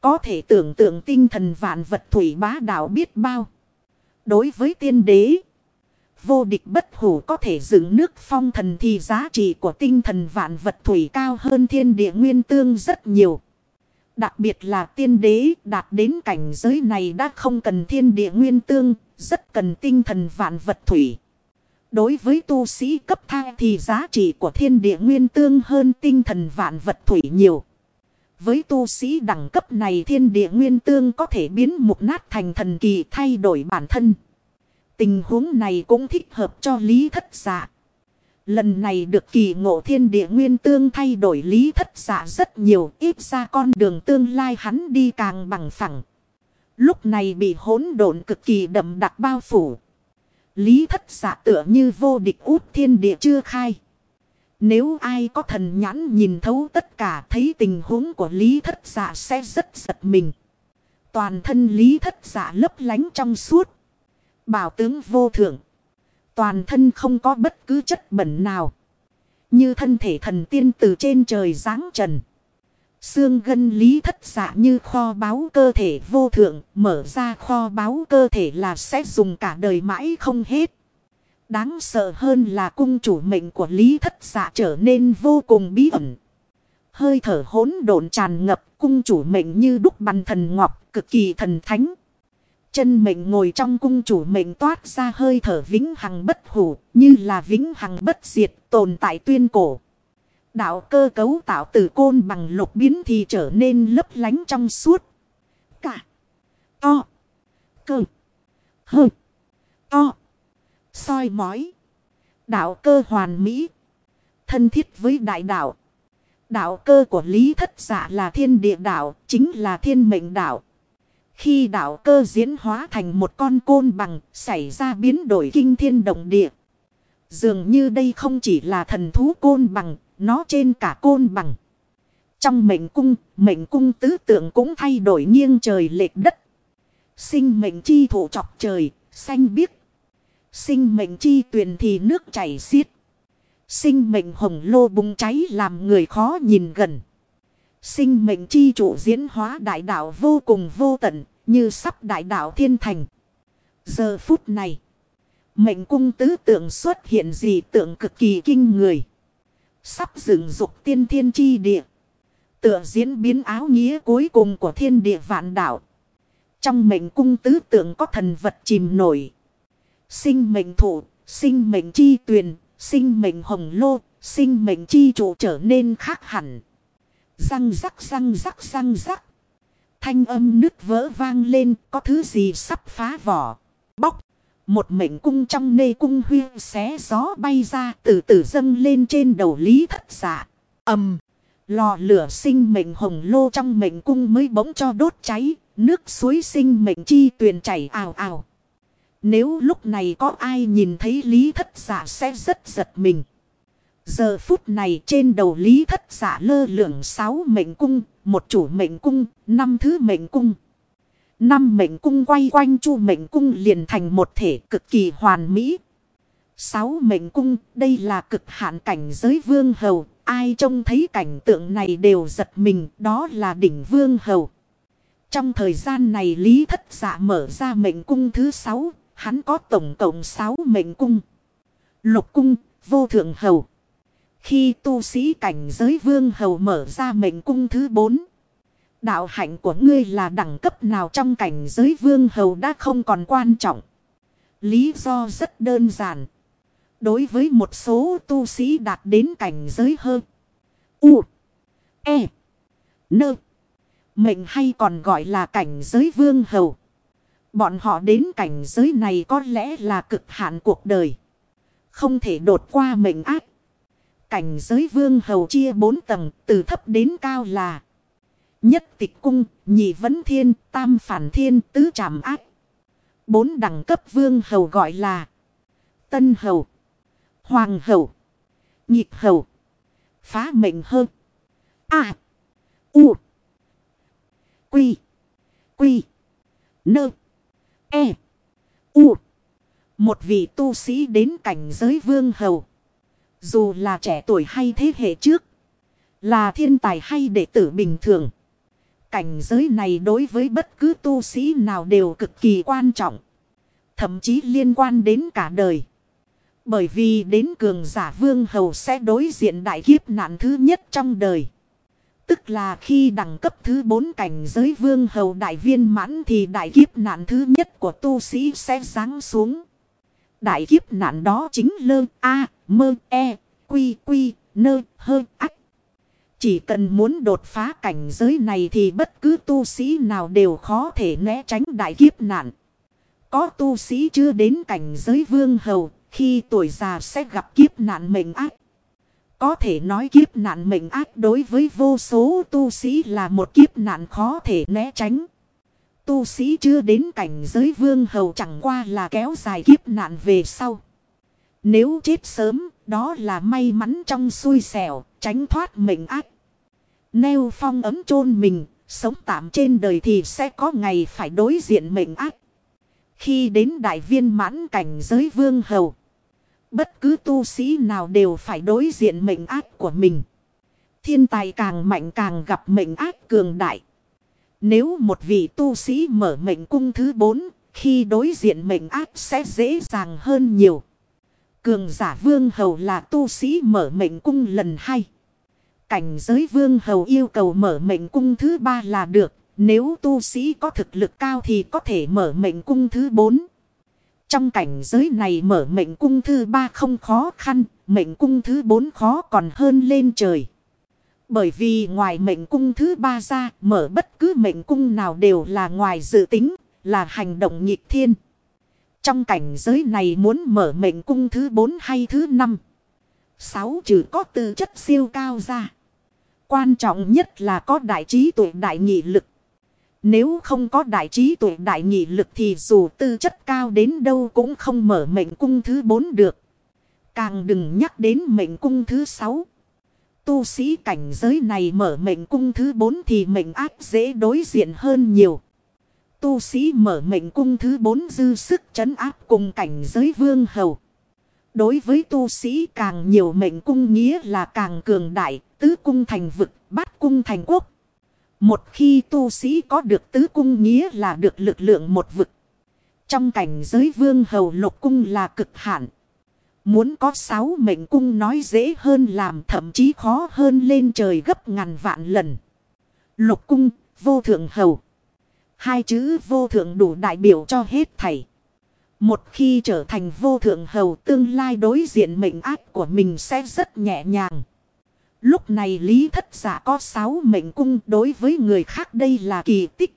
Có thể tưởng tượng tinh thần vạn vật thủy bá đạo biết bao. Đối với tiên đế, vô địch bất hủ có thể dựng nước phong thần thì giá trị của tinh thần vạn vật thủy cao hơn thiên địa nguyên tương rất nhiều. Đặc biệt là tiên đế đạt đến cảnh giới này đã không cần thiên địa nguyên tương, rất cần tinh thần vạn vật thủy. Đối với tu sĩ cấp thang thì giá trị của thiên địa nguyên tương hơn tinh thần vạn vật thủy nhiều. Với tu sĩ đẳng cấp này thiên địa nguyên tương có thể biến mục nát thành thần kỳ thay đổi bản thân. Tình huống này cũng thích hợp cho Lý Thất Dạ. Lần này được kỳ ngộ thiên địa nguyên tương thay đổi Lý Thất Dạ rất nhiều, ít ra con đường tương lai hắn đi càng bằng phẳng. Lúc này bị hỗn độn cực kỳ đậm đặc bao phủ. Lý Thất Dạ tựa như vô địch út thiên địa chưa khai. Nếu ai có thần nhãn nhìn thấu tất cả thấy tình huống của Lý Thất Dạ sẽ rất giật mình. Toàn thân Lý Thất Dạ lấp lánh trong suốt. Bảo tướng vô thượng. Toàn thân không có bất cứ chất bẩn nào. Như thân thể thần tiên từ trên trời giáng trần. Xương gân Lý Thất Dạ như kho báu cơ thể vô thượng. Mở ra kho báu cơ thể là sẽ dùng cả đời mãi không hết. Đáng sợ hơn là cung chủ mệnh của Lý Thất Dạ trở nên vô cùng bí ẩn. Hơi thở hỗn độn tràn ngập, cung chủ mệnh như đúc bằng thần ngọc, cực kỳ thần thánh. Chân mệnh ngồi trong cung chủ mệnh toát ra hơi thở vĩnh hằng bất hủ, như là vĩnh hằng bất diệt, tồn tại tuyên cổ. Đạo cơ cấu tạo từ côn bằng lục biến thì trở nên lấp lánh trong suốt. Cả to, cơ, hơ, to, soi mói. Đạo cơ hoàn mỹ, thân thiết với đại đạo. Đạo cơ của Lý Thất Dạ là thiên địa đạo, chính là thiên mệnh đạo. Khi đạo cơ diễn hóa thành một con côn bằng, xảy ra biến đổi kinh thiên động địa. Dường như đây không chỉ là thần thú côn bằng, nó trên cả côn bằng. Trong mệnh cung tứ tượng cũng thay đổi nghiêng trời lệch đất. Sinh mệnh chi thụ chọc trời, xanh biếc. Sinh mệnh chi tuyền thì nước chảy xiết. Sinh mệnh hồng lô bùng cháy làm người khó nhìn gần. Sinh mệnh chi chủ diễn hóa đại đạo vô cùng vô tận, như sắp đại đạo thiên thành. Giờ phút này, mệnh cung tứ tượng xuất hiện dị tượng cực kỳ kinh người. Sắp dựng dục tiên thiên chi địa. Tựa diễn biến áo nghĩa cuối cùng của thiên địa vạn đạo. Trong mệnh cung tứ tượng có thần vật chìm nổi. Sinh mệnh thụ, sinh mệnh chi tuyền, sinh mệnh hồng lô, sinh mệnh chi chủ trở nên khác hẳn. Răng rắc răng rắc răng rắc. Thanh âm nứt vỡ vang lên, có thứ gì sắp phá vỏ. Bóc. Một mệnh cung trong nê cung huyên xé gió bay ra, từ từ dâng lên trên đầu Lý Thất Dạ. Lò lửa sinh mệnh hồng lô trong mệnh cung mới bỗng cho đốt cháy, nước suối sinh mệnh chi tuyền chảy ào ào. Nếu lúc này có ai nhìn thấy Lý Thất Dạ sẽ rất giật mình. Giờ phút này trên đầu Lý Thất Dạ lơ lửng 6 mệnh cung, một chủ mệnh cung, 5 thứ mệnh cung. 5 mệnh cung quay quanh chu mệnh cung liền thành một thể cực kỳ hoàn mỹ. 6 mệnh cung, đây là cực hạn cảnh giới vương hầu. Ai trông thấy cảnh tượng này đều giật mình, đó là đỉnh vương hầu. Trong thời gian này Lý Thất Dạ mở ra mệnh cung thứ 6, hắn có tổng cộng 6 mệnh cung. Lục cung, vô thượng hầu. Khi tu sĩ cảnh giới vương hầu mở ra mệnh cung thứ 4. Đạo hạnh của ngươi là đẳng cấp nào trong cảnh giới vương hầu đã không còn quan trọng. Lý do rất đơn giản. Đối với một số tu sĩ đạt đến cảnh giới hơn. U. E. Nơ. Mệnh hay còn gọi là cảnh giới vương hầu. Bọn họ đến cảnh giới này có lẽ là cực hạn cuộc đời. Không thể đột qua mệnh ác. Cảnh giới vương hầu chia 4 tầng, từ thấp đến cao là nhất tịch cung, nhị vấn thiên, tam phản thiên, tứ trảm ác. 4 đẳng cấp vương hầu gọi là tân hầu, hoàng hầu, nhịp hầu, phá mệnh hơn. A. U. Quy. Quy. Nơ. E. U. Một vị tu sĩ đến cảnh giới vương hầu. Dù là trẻ tuổi hay thế hệ trước, là thiên tài hay đệ tử bình thường, Cảnh giới này đối với bất cứ tu sĩ nào đều cực kỳ quan trọng. Thậm chí liên quan đến cả đời. Bởi vì đến cường giả vương hầu sẽ đối diện đại kiếp nạn thứ nhất trong đời. Tức là khi đẳng cấp thứ 4 cảnh giới vương hầu đại viên mãn thì đại kiếp nạn thứ nhất của tu sĩ sẽ giáng xuống. Đại kiếp nạn đó chính lơ a mơ e quy quy nơ hơ ách. Chỉ cần muốn đột phá cảnh giới này thì bất cứ tu sĩ nào đều khó thể né tránh đại kiếp nạn. Có tu sĩ chưa đến cảnh giới vương hầu, khi tuổi già sẽ gặp kiếp nạn mệnh ác. Có thể nói kiếp nạn mệnh ác đối với vô số tu sĩ là một kiếp nạn khó thể né tránh. Tu sĩ chưa đến cảnh giới vương hầu chẳng qua là kéo dài kiếp nạn về sau. Nếu chết sớm, đó là may mắn trong xui xẻo, tránh thoát mệnh ác. Neo phong ấm chôn mình, sống tạm trên đời thì sẽ có ngày phải đối diện mệnh ác. Khi đến đại viên mãn cảnh giới vương hầu, bất cứ tu sĩ nào đều phải đối diện mệnh ác của mình. Thiên tài càng mạnh càng gặp mệnh ác cường đại. Nếu một vị tu sĩ mở mệnh cung thứ 4, khi đối diện mệnh ác sẽ dễ dàng hơn nhiều. Cường giả vương hầu là tu sĩ mở mệnh cung lần 2. Cảnh giới vương hầu yêu cầu mở mệnh cung thứ 3 là được. Nếu tu sĩ có thực lực cao thì có thể mở mệnh cung thứ 4. Trong cảnh giới này mở mệnh cung thứ 3 không khó khăn, mệnh cung thứ 4 khó còn hơn lên trời. Bởi vì ngoài mệnh cung thứ 3 ra, mở bất cứ mệnh cung nào đều là ngoài dự tính, là hành động nghịch thiên. Trong cảnh giới này muốn mở mệnh cung thứ 4 hay thứ 5, 6 trừ có tư chất siêu cao ra. Quan trọng nhất là có đại trí tuệ đại nghị lực. Nếu không có đại trí tuệ đại nghị lực thì dù tư chất cao đến đâu cũng không mở mệnh cung thứ 4 được. Càng đừng nhắc đến mệnh cung thứ 6. Tu sĩ cảnh giới này mở mệnh cung thứ 4 thì mệnh ác dễ đối diện hơn nhiều. Tu sĩ mở mệnh cung thứ 4 dư sức trấn áp cùng cảnh giới vương hầu. Đối với tu sĩ càng nhiều mệnh cung nghĩa là càng cường đại, tứ cung thành vực, bát cung thành quốc. Một khi tu sĩ có được tứ cung nghĩa là được lực lượng một vực. Trong cảnh giới vương hầu lục cung là cực hạn. Muốn có 6 mệnh cung nói dễ hơn làm, thậm chí khó hơn lên trời gấp ngàn vạn lần. Lục cung, vô thượng hầu. Hai chữ vô thượng đủ đại biểu cho hết thảy. Một khi trở thành vô thượng hầu, tương lai đối diện mệnh ác của mình sẽ rất nhẹ nhàng. Lúc này Lý Thất Dạ có 6 mệnh cung, đối với người khác đây là kỳ tích.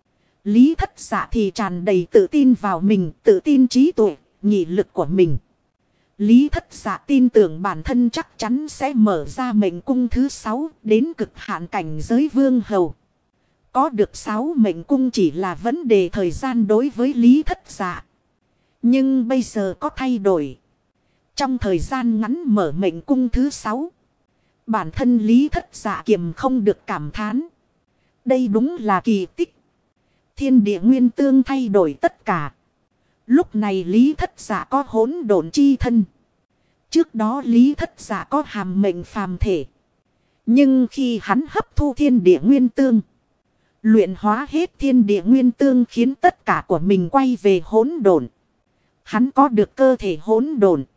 Lý Thất Dạ thì tràn đầy tự tin vào mình, tự tin trí tuệ, nghị lực của mình. Lý Thất Dạ tin tưởng bản thân chắc chắn sẽ mở ra mệnh cung thứ 6 đến cực hạn cảnh giới vương hầu. Có được 6 mệnh cung chỉ là vấn đề thời gian đối với Lý Thất Dạ. Nhưng bây giờ có thay đổi. Trong thời gian ngắn mở mệnh cung thứ 6. Bản thân Lý Thất Dạ kiềm không được cảm thán. Đây đúng là kỳ tích. Thiên địa nguyên tương thay đổi tất cả. Lúc này Lý Thất Dạ có hỗn độn chi thân. Trước đó Lý Thất Dạ có hàm mệnh phàm thể. Nhưng khi hắn hấp thu thiên địa nguyên tương, luyện hóa hết thiên địa nguyên tương khiến tất cả của mình quay về hỗn độn. Hắn có được cơ thể hỗn độn.